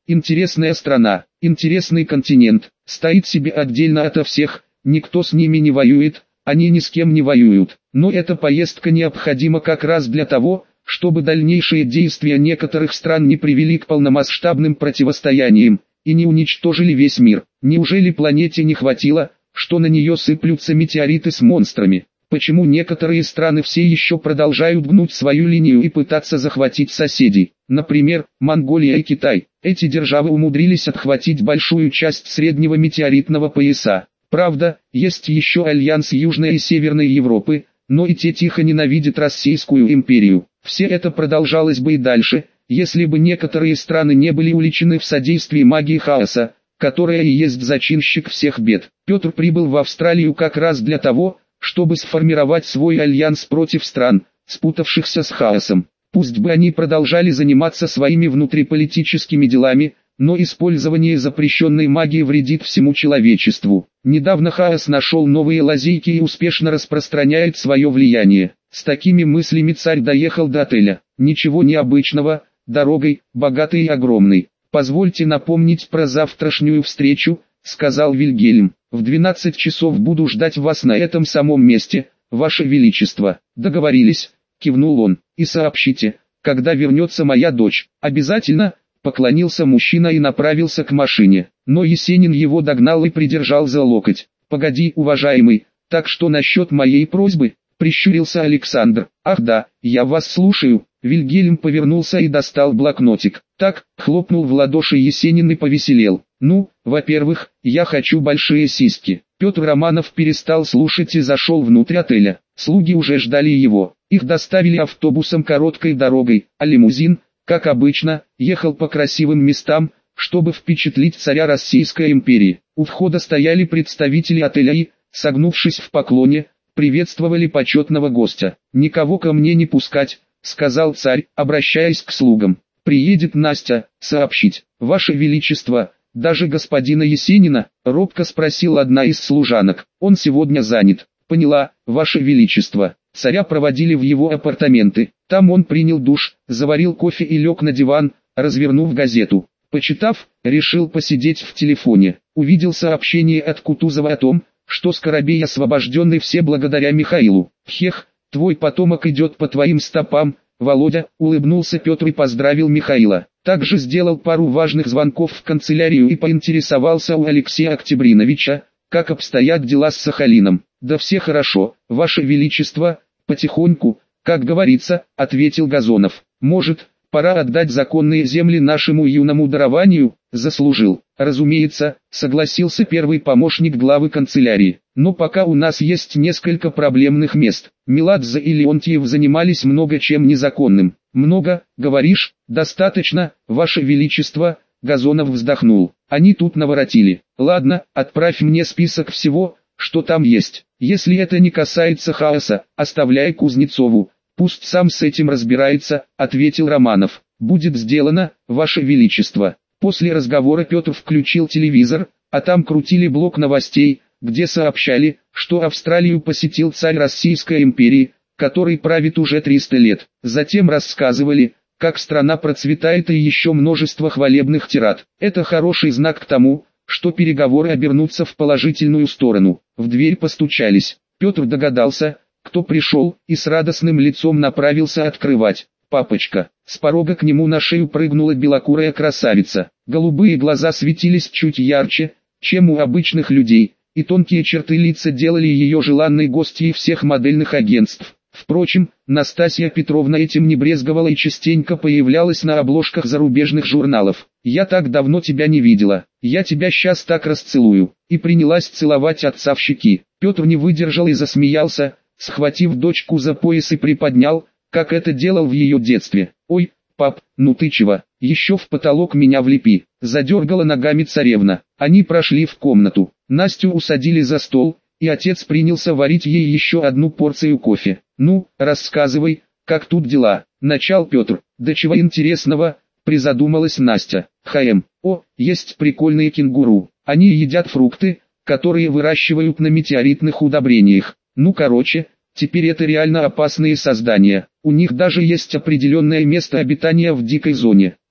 Интересная страна, интересный континент, стоит себе отдельно ото всех, никто с ними не воюет, они ни с кем не воюют. Но эта поездка необходима как раз для того, чтобы дальнейшие действия некоторых стран не привели к полномасштабным противостояниям, и не уничтожили весь мир. Неужели планете не хватило, что на нее сыплются метеориты с монстрами? Почему некоторые страны все еще продолжают гнуть свою линию и пытаться захватить соседей? Например, Монголия и Китай. Эти державы умудрились отхватить большую часть среднего метеоритного пояса. Правда, есть еще альянс Южной и Северной Европы, но и те тихо ненавидят Российскую империю. Все это продолжалось бы и дальше, если бы некоторые страны не были уличены в содействии магии хаоса, которая и есть зачинщик всех бед. Петр прибыл в Австралию как раз для того, чтобы сформировать свой альянс против стран, спутавшихся с хаосом. Пусть бы они продолжали заниматься своими внутриполитическими делами, но использование запрещенной магии вредит всему человечеству. Недавно хаос нашел новые лазейки и успешно распространяет свое влияние. С такими мыслями царь доехал до отеля. Ничего необычного, дорогой, богатой и огромной. «Позвольте напомнить про завтрашнюю встречу», — сказал Вильгельм. «В 12 часов буду ждать вас на этом самом месте, Ваше Величество». «Договорились», — кивнул он. «И сообщите, когда вернется моя дочь». «Обязательно», — поклонился мужчина и направился к машине. Но Есенин его догнал и придержал за локоть. «Погоди, уважаемый, так что насчет моей просьбы?» — прищурился Александр. «Ах да, я вас слушаю». Вильгельм повернулся и достал блокнотик. Так, хлопнул в ладоши Есенин и повеселел. «Ну, во-первых, я хочу большие сиськи». Петр Романов перестал слушать и зашел внутрь отеля. Слуги уже ждали его. Их доставили автобусом короткой дорогой, а лимузин, как обычно, ехал по красивым местам, чтобы впечатлить царя Российской империи. У входа стояли представители отеля и, согнувшись в поклоне, приветствовали почетного гостя. «Никого ко мне не пускать», — сказал царь, обращаясь к слугам. «Приедет Настя, сообщить. Ваше Величество, даже господина Есенина?» — робко спросила одна из служанок. «Он сегодня занят». «Поняла, Ваше Величество». Царя проводили в его апартаменты. Там он принял душ, заварил кофе и лег на диван, развернув газету. Почитав, решил посидеть в телефоне. Увидел сообщение от Кутузова о том, что Скоробей освобожденный все благодаря Михаилу. «Хех, твой потомок идет по твоим стопам, Володя», — улыбнулся Петр и поздравил Михаила. Также сделал пару важных звонков в канцелярию и поинтересовался у Алексея Октябриновича, как обстоят дела с Сахалином. «Да все хорошо, Ваше Величество, потихоньку, как говорится», — ответил Газонов. «Может, пора отдать законные земли нашему юному дарованию?» «Заслужил». «Разумеется», — согласился первый помощник главы канцелярии. «Но пока у нас есть несколько проблемных мест. Меладзе и Леонтьев занимались много чем незаконным». «Много, говоришь?» «Достаточно, Ваше Величество», — Газонов вздохнул. «Они тут наворотили. Ладно, отправь мне список всего, что там есть. Если это не касается хаоса, оставляй Кузнецову. Пусть сам с этим разбирается», — ответил Романов. «Будет сделано, Ваше Величество». После разговора Петр включил телевизор, а там крутили блок новостей, где сообщали, что Австралию посетил царь Российской империи, который правит уже 300 лет. Затем рассказывали, как страна процветает, и еще множество хвалебных тирад. Это хороший знак к тому, что переговоры обернутся в положительную сторону. В дверь постучались. Петр догадался, кто пришел, и с радостным лицом направился открывать. «Папочка». С порога к нему на шею прыгнула белокурая красавица. Голубые глаза светились чуть ярче, чем у обычных людей, и тонкие черты лица делали ее желанной гостьей всех модельных агентств. Впрочем, Настасья Петровна этим не брезговала и частенько появлялась на обложках зарубежных журналов. «Я так давно тебя не видела, я тебя сейчас так расцелую», и принялась целовать отца в щеки. Петр не выдержал и засмеялся, схватив дочку за пояс и приподнял, как это делал в ее детстве. «Ой, пап, ну ты чего, еще в потолок меня влепи», задергала ногами царевна. Они прошли в комнату. Настю усадили за стол, и отец принялся варить ей еще одну порцию кофе. «Ну, рассказывай, как тут дела?» — начал Петр. «Да чего интересного?» — призадумалась Настя. О, есть прикольные кенгуру. Они едят фрукты, которые выращивают на метеоритных удобрениях. Ну короче, теперь это реально опасные создания. У них даже есть определенное место обитания в дикой зоне.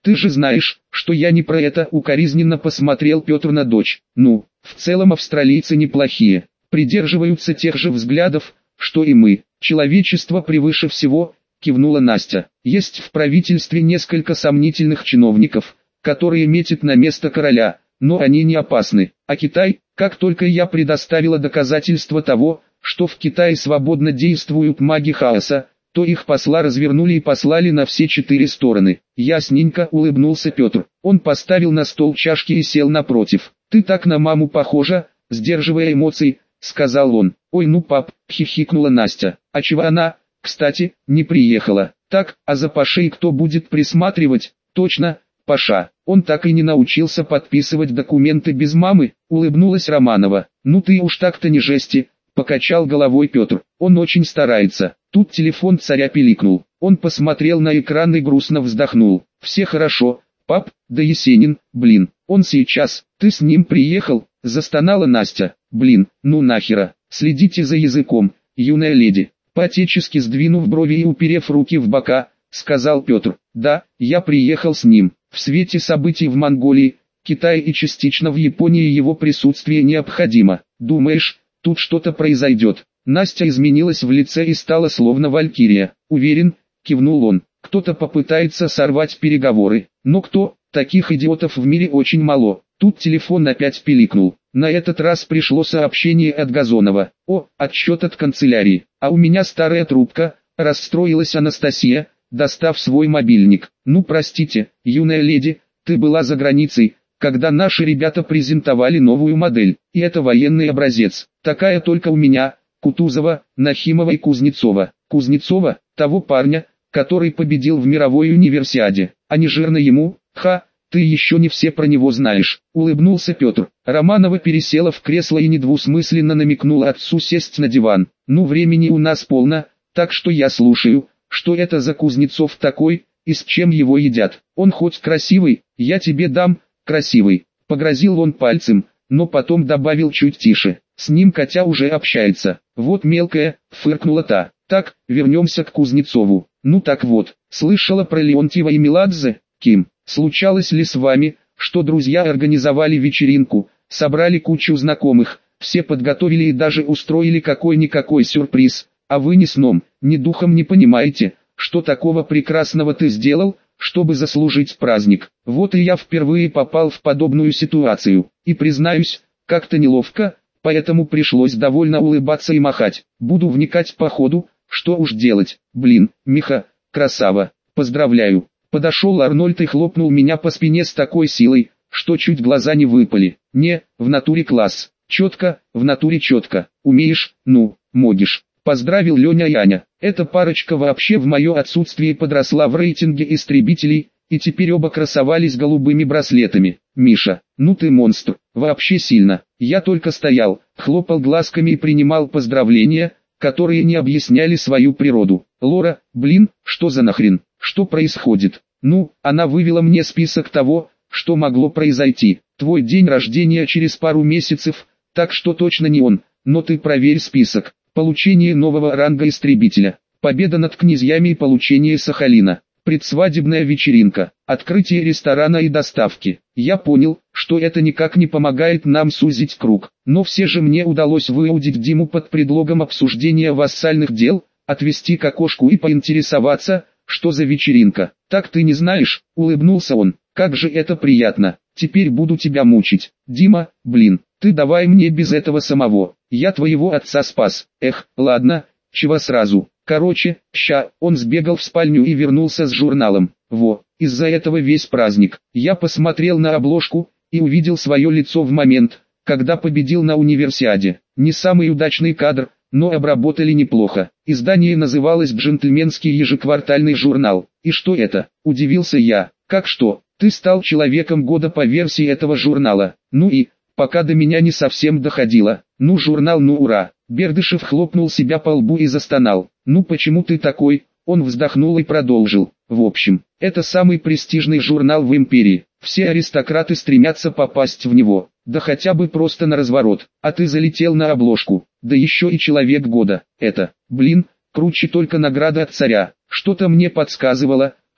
Ты же знаешь, что я не про это, укоризненно посмотрел Петр на дочь. Ну, в целом австралийцы неплохие, придерживаются тех же взглядов, что и мы. Человечество превыше всего, кивнула Настя. Есть в правительстве несколько сомнительных чиновников, которые метят на место короля, но они не опасны. А Китай, как только я предоставила доказательства того, что в Китае свободно действуют маги хаоса, то их посла развернули и послали на все 4 стороны. Ясненько улыбнулся Петр. Он поставил на стол чашки и сел напротив. «Ты так на маму похожа», сдерживая эмоции, сказал он. «Ой, ну пап», хихикнула Настя. «А чего она, кстати, не приехала?» «Так, а за Пашей кто будет присматривать?» «Точно, Паша. Он так и не научился подписывать документы без мамы», улыбнулась Романова. «Ну ты уж так-то не жести», покачал головой Петр. «Он очень старается». Тут телефон царя пиликнул. Он посмотрел на экран и грустно вздохнул. «Все хорошо, пап, да Есенин, блин, он сейчас, ты с ним приехал?» Застонала Настя. «Блин, ну нахера, следите за языком, юная леди». По-отечески сдвинув брови и уперев руки в бока, сказал Петр. «Да, я приехал с ним. В свете событий в Монголии, Китае и частично в Японии его присутствие необходимо. Думаешь, тут что-то произойдет?» Настя изменилась в лице и стала словно валькирия. «Уверен», кивнул он, — «кто-то попытается сорвать переговоры. Но кто? Таких идиотов в мире очень мало». Тут телефон опять пиликнул. На этот раз пришло сообщение от Газонова. «О, отчет от канцелярии. А у меня старая трубка», расстроилась Анастасия, достав свой мобильник. «Ну простите, юная леди, ты была за границей, когда наши ребята презентовали новую модель, и это военный образец. Такая только у меня, Кутузова, Нахимова и Кузнецова». «Кузнецова, того парня, который победил в мировой универсиаде, а не жирно ему, ха». «Ты еще не все про него знаешь», — улыбнулся Петр. Романова пересела в кресло и недвусмысленно намекнула отцу сесть на диван. «Ну времени у нас полно, так что я слушаю, что это за Кузнецов такой, и с чем его едят. Он хоть красивый, я тебе дам, красивый», — погрозил он пальцем, но потом добавил чуть тише. «С ним Катя уже общается». «Вот мелкая», — фыркнула та. «Так, вернемся к Кузнецову. Ну так вот, слышала про Леонтьева и Меладзе, Ким? Случалось ли с вами, что друзья организовали вечеринку, собрали кучу знакомых, все подготовили и даже устроили какой-никакой сюрприз, а вы ни сном, ни духом не понимаете, что такого прекрасного ты сделал, чтобы заслужить праздник? Вот и я впервые попал в подобную ситуацию, и признаюсь, как-то неловко, поэтому пришлось довольно улыбаться и махать. Буду вникать по ходу, что уж делать. Блин, Миха, красава, поздравляю». Подошел Арнольд и хлопнул меня по спине с такой силой, что чуть глаза не выпали. «Не, в натуре класс. Четко, в натуре четко. Умеешь, ну, могешь». Поздравил Леня и Аня. Эта парочка вообще в мое отсутствие подросла в рейтинге истребителей, и теперь оба красовались голубыми браслетами. «Миша, ну ты монстр, вообще сильно». Я только стоял, хлопал глазками и принимал поздравления, которые не объясняли свою природу. «Лора, блин, что за нахрен? Что происходит?» «Ну, она вывела мне список того, что могло произойти. Твой день рождения через пару месяцев, так что точно не он, но ты проверь список. Получение нового ранга истребителя, победа над князьями и получение Сахалина, предсвадебная вечеринка, открытие ресторана и доставки». Я понял, что это никак не помогает нам сузить круг, но все же мне удалось выудить Диму под предлогом обсуждения вассальных дел, отвести к окошку и поинтересоваться, что за вечеринка. «Так ты не знаешь», — улыбнулся он, — «как же это приятно, теперь буду тебя мучить». «Дима, блин, ты давай мне без этого самого, я твоего отца спас». «Эх, ладно, чего сразу». Короче, он сбегал в спальню и вернулся с журналом. Во, из-за этого весь праздник. Я посмотрел на обложку и увидел свое лицо в момент, когда победил на универсиаде. Не самый удачный кадр, но обработали неплохо. Издание называлось «Джентльменский ежеквартальный журнал». «И что это?» – удивился я. «Как что? Ты стал человеком года по версии этого журнала». «Ну и, пока до меня не совсем доходило. Ну журнал, ну ура». Бердышев хлопнул себя по лбу и застонал. «Ну почему ты такой?» Он вздохнул и продолжил. «В общем, это самый престижный журнал в империи. Все аристократы стремятся попасть в него, да хотя бы просто на разворот. А ты залетел на обложку, да еще и человек года. Это, блин, круче только награда от царя. Что-то мне подсказывало,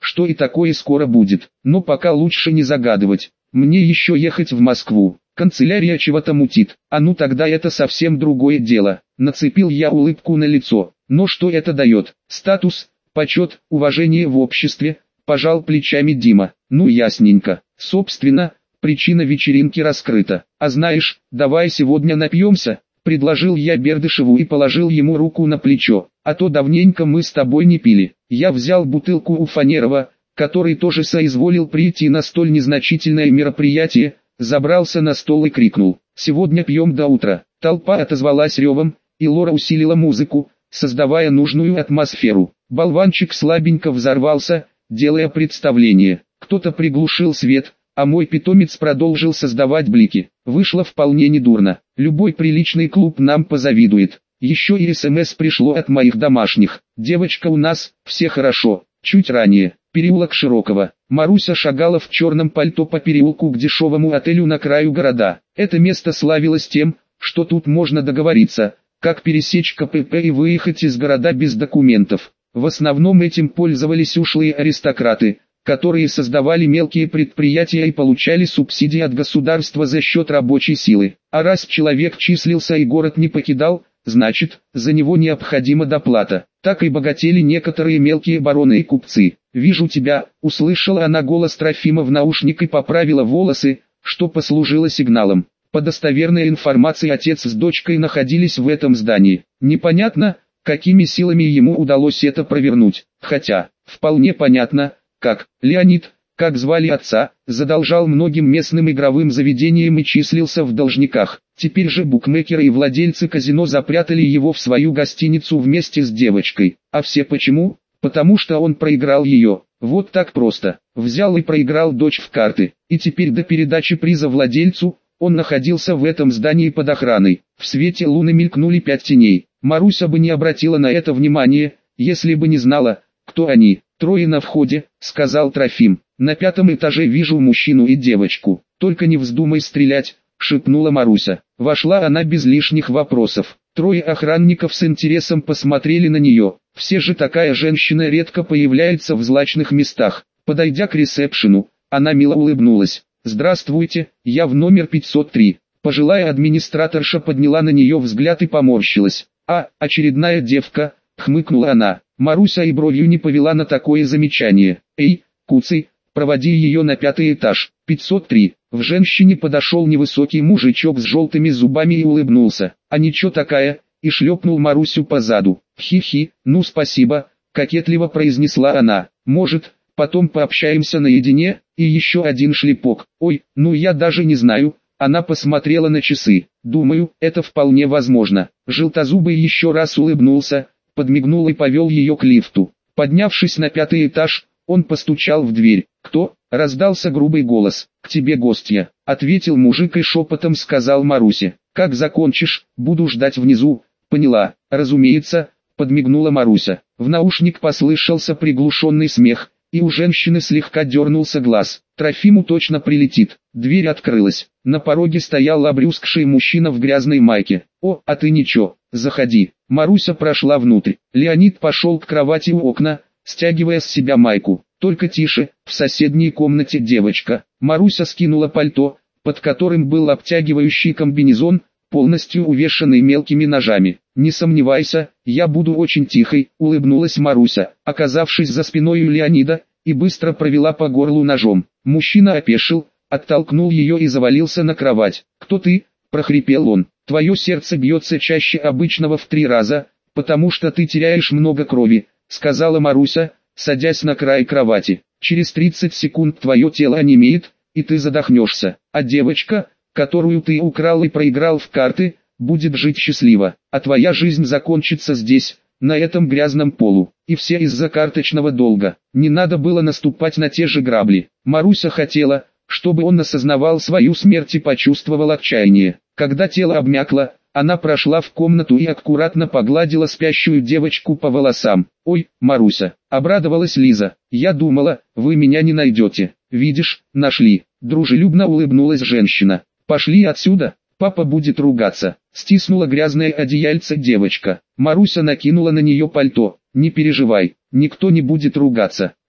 что и такое скоро будет, но пока лучше не загадывать. Мне еще ехать в Москву. Канцелярия чего-то мутит, а ну тогда это совсем другое дело. Нацепил я улыбку на лицо. Но что это дает? Статус, почет, уважение в обществе? Пожал плечами Дима. Ну ясненько. Собственно, причина вечеринки раскрыта. А знаешь, давай сегодня напьемся, предложил я Бердышеву и положил ему руку на плечо. А то давненько мы с тобой не пили. Я взял бутылку у Фанерова, который тоже соизволил прийти на столь незначительное мероприятие, забрался на стол и крикнул: «Сегодня пьем до утра». Толпа отозвалась ревом, и Лора усилила музыку, создавая нужную атмосферу. Болванчик слабенько взорвался, делая представление. Кто-то приглушил свет, а мой питомец продолжил создавать блики. Вышло вполне недурно. Любой приличный клуб нам позавидует. Еще и СМС пришло от моих домашних. «Девочка у нас, все хорошо». Чуть ранее. Переулок Широкого. Маруся шагала в черном пальто по переулку к дешевому отелю на краю города. Это место славилось тем, что тут можно договориться, как пересечь КПП и выехать из города без документов. В основном этим пользовались ушлые аристократы, которые создавали мелкие предприятия и получали субсидии от государства за счет рабочей силы. А раз человек числился и город не покидал, значит, за него необходима доплата. Так и богатели некоторые мелкие бароны и купцы. «Вижу тебя», — услышала она голос Трофима в наушник и поправила волосы, что послужило сигналом. По достоверной информации отец с дочкой находились в этом здании. Непонятно, какими силами ему удалось это провернуть. Хотя, вполне понятно, как. Леонид, как звали отца, задолжал многим местным игровым заведениям и числился в должниках. Теперь же букмекеры и владельцы казино запрятали его в свою гостиницу вместе с девочкой. А все почему? Потому что он проиграл ее. Вот так просто. Взял и проиграл дочь в карты. И теперь до передачи приза владельцу, он находился в этом здании под охраной. В свете луны мелькнули 5 теней. Маруся бы не обратила на это внимания, если бы не знала, кто они. «Трое на входе», — сказал Трофим. «На 5-м этаже вижу мужчину и девочку. Только не вздумай стрелять», — шепнула Маруся. Вошла она без лишних вопросов. 3 охранников с интересом посмотрели на нее. Все же такая женщина редко появляется в злачных местах. Подойдя к ресепшену, она мило улыбнулась. «Здравствуйте, я в номер 503». Пожилая администраторша подняла на нее взгляд и поморщилась. «А, очередная девка», — хмыкнула она. Маруся и бровью не повела на такое замечание. «Эй, куцый, проводи ее на 5-й этаж». 503. В женщине подошел невысокий мужичок с желтыми зубами и улыбнулся. «А ничего такая», и шлепнул Марусю по заду. «Хи-хи, ну спасибо», кокетливо произнесла она. «Может, потом пообщаемся наедине?» И еще один шлепок. «Ой, ну я даже не знаю». Она посмотрела на часы. «Думаю, это вполне возможно». Желтозубый еще раз улыбнулся, подмигнул и повел ее к лифту. Поднявшись на 5-й этаж, он постучал в дверь. «Кто?» — раздался грубый голос. «К тебе гостья», — ответил мужик и шепотом сказал Марусе. «Как закончишь, буду ждать внизу». «Поняла, разумеется», — подмигнула Маруся. В наушник послышался приглушенный смех, и у женщины слегка дернулся глаз. Трофиму точно прилетит. Дверь открылась. На пороге стоял обрюзгший мужчина в грязной майке. «О, а ты ничего, заходи». Маруся прошла внутрь. Леонид пошел к кровати у окна, стягивая с себя майку. «Только тише, в соседней комнате девочка». Маруся скинула пальто, под которым был обтягивающий комбинезон, полностью увешанный мелкими ножами. «Не сомневайся, я буду очень тихой», — улыбнулась Маруся, оказавшись за спиной у Леонида, и быстро провела по горлу ножом. Мужчина опешил, оттолкнул ее и завалился на кровать. «Кто ты?» — прохрипел он. «Твое сердце бьется чаще обычного в 3 раза, потому что ты теряешь много крови», — сказала Маруся, садясь на край кровати. «Через 30 секунд твое тело онемеет, и ты задохнешься, а девочка, которую ты украл и проиграл в карты, будет жить счастливо, а твоя жизнь закончится здесь, на этом грязном полу, и все из-за карточного долга». Не надо было наступать на те же грабли. Маруся хотела, чтобы он осознавал свою смерть и почувствовал отчаяние. Когда тело обмякло, она прошла в комнату и аккуратно погладила спящую девочку по волосам. «Ой, Маруся», — обрадовалась Лиза, — «я думала, вы меня не найдете». «Видишь, нашли», — дружелюбно улыбнулась женщина. «Пошли отсюда, папа будет ругаться». Стиснула грязное одеяльце девочка. Маруся накинула на нее пальто. «Не переживай, никто не будет ругаться. Но,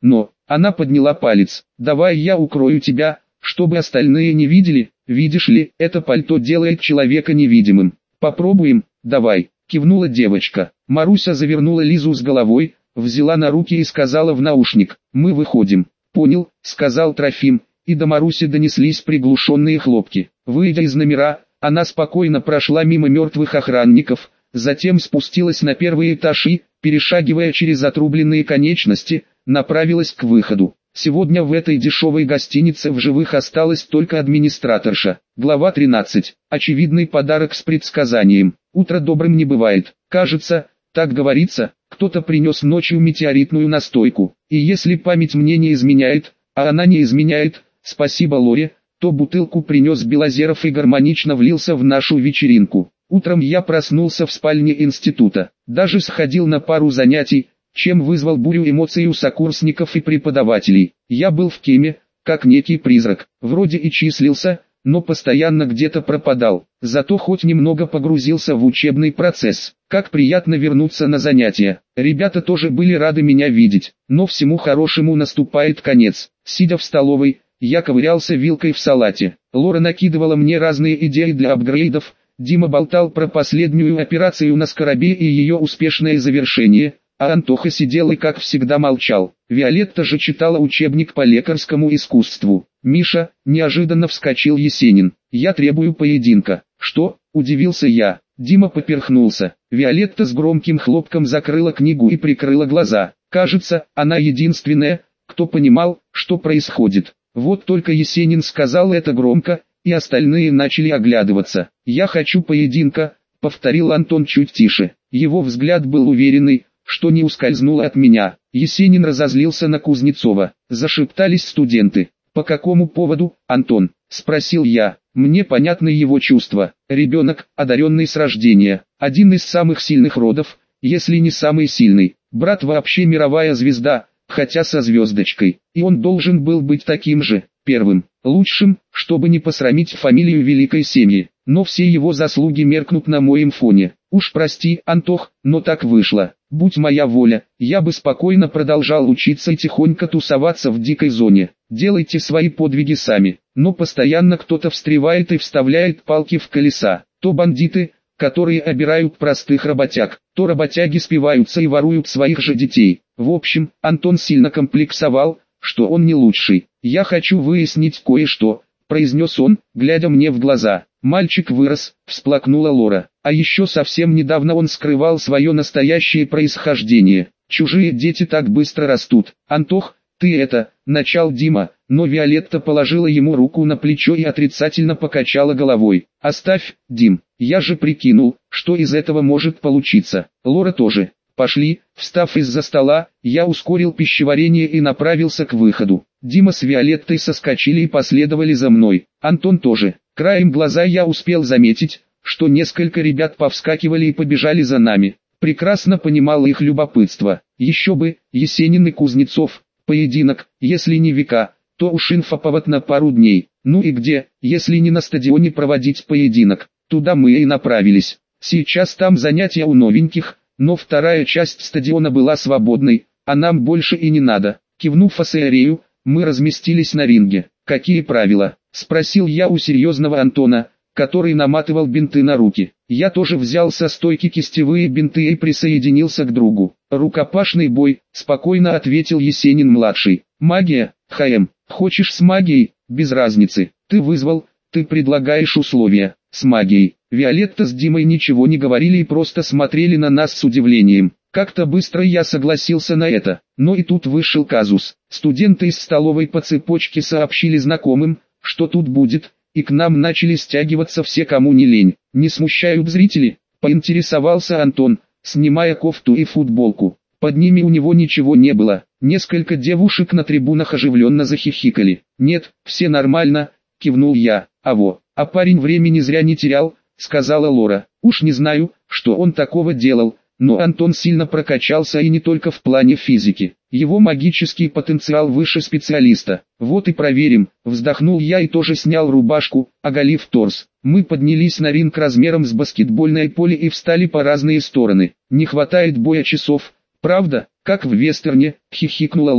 Она подняла палец. «Давай я укрою тебя, чтобы остальные не видели. Видишь ли, это пальто делает человека невидимым. Попробуем, давай», кивнула девочка. Маруся завернула Лизу с головой, взяла на руки и сказала в наушник: «Мы выходим». «Понял», сказал Трофим, и до Маруси донеслись приглушенные хлопки. Выйдя из номера, она спокойно прошла мимо мертвых охранников, затем спустилась на первый этаж и, перешагивая через отрубленные конечности, направилась к выходу. Сегодня в этой дешевой гостинице в живых осталась только администраторша. Глава 13. Очевидный подарок с предсказанием. Утро добрым не бывает. Кажется, так говорится, кто-то принес ночью метеоритную настойку. И если память мне не изменяет, а она не изменяет, спасибо Лоре, то бутылку принес Белозеров и гармонично влился в нашу вечеринку. Утром я проснулся в спальне института. Даже сходил на пару занятий, чем вызвал бурю эмоций у сокурсников и преподавателей. Я был в кеме, как некий призрак, вроде и числился, но постоянно где-то пропадал. Зато хоть немного погрузился в учебный процесс. Как приятно вернуться на занятия. Ребята тоже были рады меня видеть, но всему хорошему наступает конец. Сидя в столовой, я ковырялся вилкой в салате. Лора накидывала мне разные идеи для апгрейдов, Дима болтал про последнюю операцию на Скоробей и ее успешное завершение, а Антоха сидел и как всегда молчал. Виолетта же читала учебник по лекарскому искусству. «Миша», неожиданно вскочил Есенин, «я требую поединка». «Что?» – удивился я. Дима поперхнулся. Виолетта с громким хлопком закрыла книгу и прикрыла глаза. Кажется, она единственная, кто понимал, что происходит. Вот только Есенин сказал это громко, и остальные начали оглядываться. «Я хочу поединка», — повторил Антон чуть тише. Его взгляд был уверенный, что не ускользнул от меня. Есенин разозлился на Кузнецова. Зашептались студенты. «По какому поводу, Антон?» — спросил я. Мне понятны его чувства. Ребенок, одаренный с рождения, один из самых сильных родов, если не самый сильный. Брат вообще мировая звезда, хотя со звездочкой. И он должен был быть таким же, первым, лучшим, чтобы не посрамить фамилию великой семьи. Но все его заслуги меркнут на моем фоне. Уж прости, Антох, но так вышло. Будь моя воля, я бы спокойно продолжал учиться и тихонько тусоваться в дикой зоне. Делайте свои подвиги сами. Но постоянно кто-то встревает и вставляет палки в колеса. То бандиты, которые обирают простых работяг, то работяги спиваются и воруют своих же детей. В общем, Антон сильно комплексовал, что он не лучший. «Я хочу выяснить кое-что», — произнес он, глядя мне в глаза. «Мальчик вырос», — всплакнула Лора. «А еще совсем недавно он скрывал свое настоящее происхождение. Чужие дети так быстро растут. Антох, ты это», — начал Дима, но Виолетта положила ему руку на плечо и отрицательно покачала головой. «Оставь, Дим, я же прикинул, что из этого может получиться. Лора тоже. Пошли». Встав из-за стола, я ускорил пищеварение и направился к выходу. Дима с Виолеттой соскочили и последовали за мной. Антон тоже. Краем глаза я успел заметить, что несколько ребят повскакивали и побежали за нами. Прекрасно понимал их любопытство. Еще бы, Есенин и Кузнецов. Поединок, если не века, то уж инфоповод на пару дней. Ну и где, если не на стадионе проводить поединок? Туда мы и направились. Сейчас там занятия у новеньких, но вторая часть стадиона была свободной, а нам больше и не надо. Кивнув Асеарею, мы разместились на ринге. «Какие правила?» – спросил я у серьезного Антона, который наматывал бинты на руки. Я тоже взял со стойки кистевые бинты и присоединился к другу. «Рукопашный бой», – спокойно ответил Есенин-младший. «Магия, ХМ, хочешь с магией, без разницы. Ты вызвал, ты предлагаешь условия, с магией». Виолетта с Димой ничего не говорили и просто смотрели на нас с удивлением. Как-то быстро я согласился на это, но и тут вышел казус. Студенты из столовой по цепочке сообщили знакомым, что тут будет, и к нам начали стягиваться все, кому не лень. «Не смущают зрители?» – поинтересовался Антон, снимая кофту и футболку. Под ними у него ничего не было. Несколько девушек на трибунах оживленно захихикали. «Нет, все нормально», – кивнул я. «А парень времени зря не терял», — сказала Лора. «Уж не знаю, что он такого делал, но Антон сильно прокачался и не только в плане физики. Его магический потенциал выше специалиста. Вот и проверим». Вздохнул я и тоже снял рубашку, оголив торс. Мы поднялись на ринг размером с баскетбольное поле и встали по разные стороны. «Не хватает боя часов, правда, как в вестерне?» — хихикнула Лора.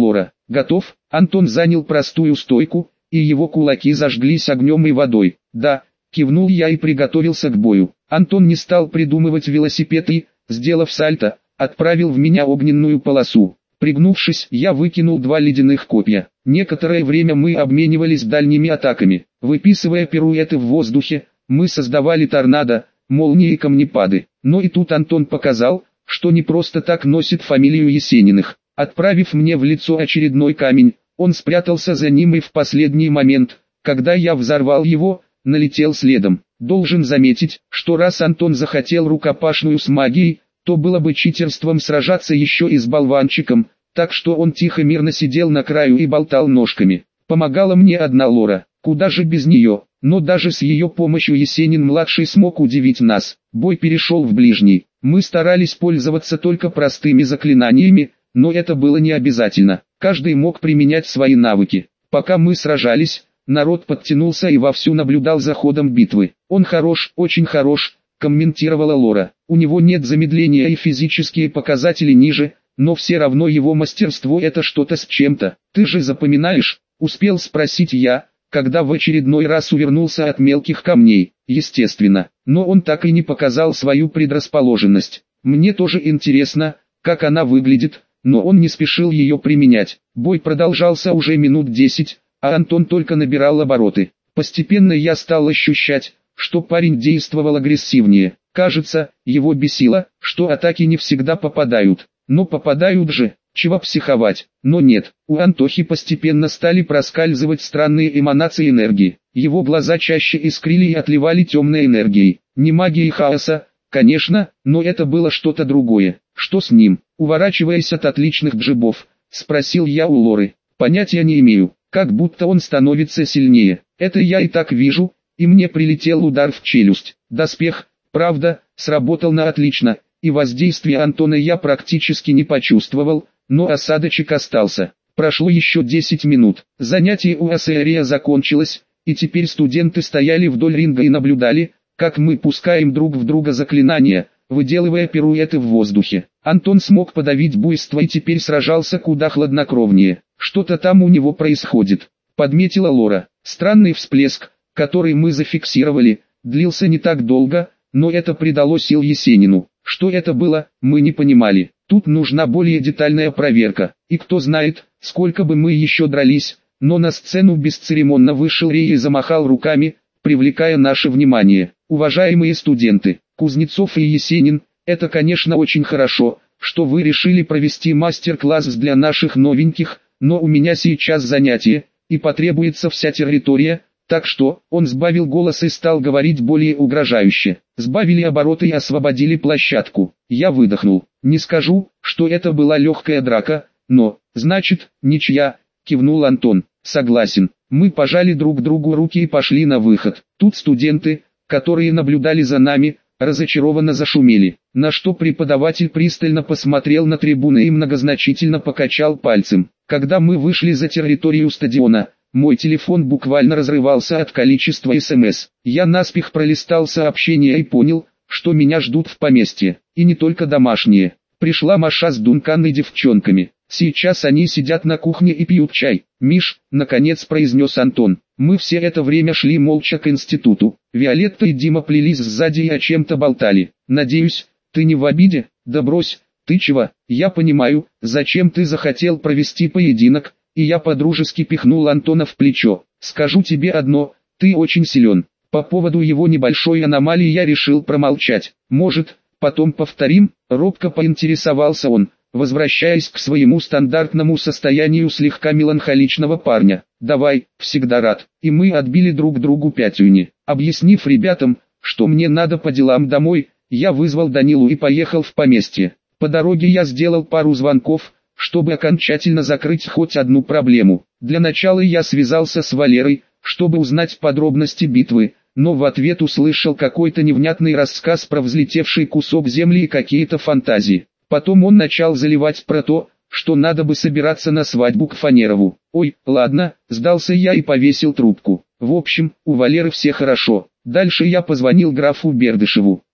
Готов? Антон занял простую стойку, и его кулаки зажглись огнем и водой. Да, кивнул я и приготовился к бою. Антон не стал придумывать велосипед и, сделав сальто, отправил в меня огненную полосу. Пригнувшись, я выкинул 2 ледяных копья. Некоторое время мы обменивались дальними атаками. Выписывая пируэты в воздухе, мы создавали торнадо, молнии и камнепады. Но и тут Антон показал, что не просто так носит фамилию Есениных. Отправив мне в лицо очередной камень, он спрятался за ним и в последний момент, когда я взорвал его, налетел следом. Должен заметить, что раз Антон захотел рукопашную с магией, то было бы читерством сражаться еще и с болванчиком, так что он тихо мирно сидел на краю и болтал ножками. Помогала мне одна Лора, куда же без нее, но даже с ее помощью Есенин-младший смог удивить нас. Бой перешел в ближний, мы старались пользоваться только простыми заклинаниями, но это было не обязательно, каждый мог применять свои навыки. Пока мы сражались, народ подтянулся и вовсю наблюдал за ходом битвы. «Он хорош, очень хорош», — комментировала Лора. «У него нет замедления и физические показатели ниже, но все равно его мастерство — это что-то с чем-то. Ты же запоминаешь?» — успел спросить я, когда в очередной раз увернулся от мелких камней. Естественно, но он так и не показал свою предрасположенность. Мне тоже интересно, как она выглядит, но он не спешил ее применять. Бой продолжался уже минут 10, а Антон только набирал обороты. Постепенно я стал ощущать, что парень действовал агрессивнее. Кажется, его бесило, что атаки не всегда попадают. Но попадают же, чего психовать. Но нет, у Антохи постепенно стали проскальзывать странные эманации энергии. Его глаза чаще искрили и отливали темной энергией. Не магией хаоса, конечно, но это было что-то другое. Что с ним? Уворачиваясь от отличных джебов, спросил я у Лоры. Понятия не имею, как будто он становится сильнее. Это я и так вижу, и мне прилетел удар в челюсть. Доспех, правда, сработал на отлично, и воздействие Антона я практически не почувствовал, но осадочек остался. Прошло еще 10 минут. Занятие у Асерия закончилось, и теперь студенты стояли вдоль ринга и наблюдали, как мы пускаем друг в друга заклинания, выделывая пируэты в воздухе. Антон смог подавить буйство и теперь сражался куда хладнокровнее. «Что-то там у него происходит», — подметила Лора. Странный всплеск, который мы зафиксировали, длился не так долго, но это придало сил Есенину. Что это было, мы не понимали. Тут нужна более детальная проверка. И кто знает, сколько бы мы еще дрались, но на сцену бесцеремонно вышел Рей и замахал руками, привлекая наше внимание. Уважаемые студенты, Кузнецов и Есенин, это, конечно, очень хорошо, что вы решили провести мастер-класс для наших новеньких, но у меня сейчас занятие, и потребуется вся территория, так что, он сбавил голос и стал говорить более угрожающе. Сбавили обороты и освободили площадку. Я выдохнул. Не скажу, что это была легкая драка, но, значит, ничья, кивнул Антон. Согласен. Мы пожали друг другу руки и пошли на выход. Тут студенты, которые наблюдали за нами, разочарованно зашумели, на что преподаватель пристально посмотрел на трибуны и многозначительно покачал пальцем. Когда мы вышли за территорию стадиона, мой телефон буквально разрывался от количества СМС. Я наспех пролистал сообщения и понял, что меня ждут в поместье, и не только домашние. Пришла Маша с Дункан и девчонками. Сейчас они сидят на кухне и пьют чай. «Миш», — наконец произнес Антон. Мы все это время шли молча к институту. Виолетта и Дима плелись сзади и о чем-то болтали. «Надеюсь, ты не в обиде?» «Да брось, ты чего? Я понимаю, зачем ты захотел провести поединок», и я подружески пихнул Антона в плечо. «Скажу тебе одно, ты очень силен». По поводу его небольшой аномалии я решил промолчать. «Может, потом повторим?» — робко поинтересовался он, возвращаясь к своему стандартному состоянию слегка меланхоличного парня. «Давай, всегда рад». И мы отбили друг другу пятюни. Объяснив ребятам, что мне надо по делам домой, я вызвал Данилу и поехал в поместье. По дороге я сделал пару звонков, чтобы окончательно закрыть хоть одну проблему. Для начала я связался с Валерой, чтобы узнать подробности битвы, но в ответ услышал какой-то невнятный рассказ про взлетевший кусок земли и какие-то фантазии. Потом он начал заливать про то, что надо бы собираться на свадьбу к Фанерову. «Ой, ладно», сдался я и повесил трубку. В общем, у Валеры все хорошо. Дальше я позвонил графу Бердышеву.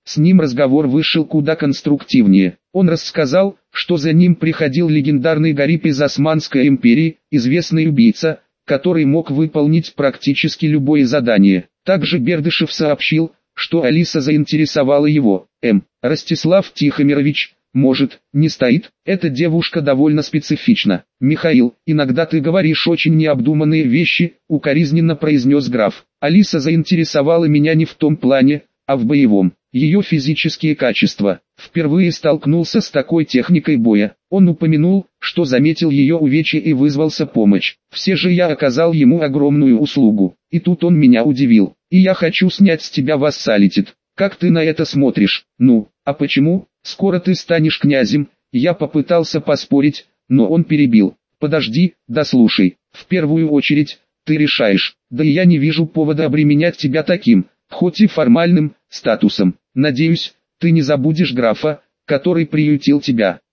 С ним разговор вышел куда конструктивнее. Он рассказал, что за ним приходил легендарный Гарип из Османской империи, известный убийца, который мог выполнить практически любое задание. Также Бердышев сообщил, что Алиса заинтересовала его. Ростислав Тихомирович, может, не стоит? Эта девушка довольно специфична. Михаил, иногда ты говоришь очень необдуманные вещи, укоризненно произнес граф. Алиса заинтересовала меня не в том плане, а в боевом. Ее физические качества. Впервые столкнулся с такой техникой боя. Он упомянул, что заметил ее увечья и вызвался помочь. Все же я оказал ему огромную услугу. И тут он меня удивил. И я хочу снять с тебя вассалитет. Как ты на это смотришь? Ну, а почему? Скоро ты станешь князем. Я попытался поспорить, но он перебил. Подожди, дослушай. В первую очередь, ты решаешь. Да и я не вижу повода обременять тебя таким, хоть и формальным, статусом. Надеюсь, ты не забудешь графа, который приютил тебя.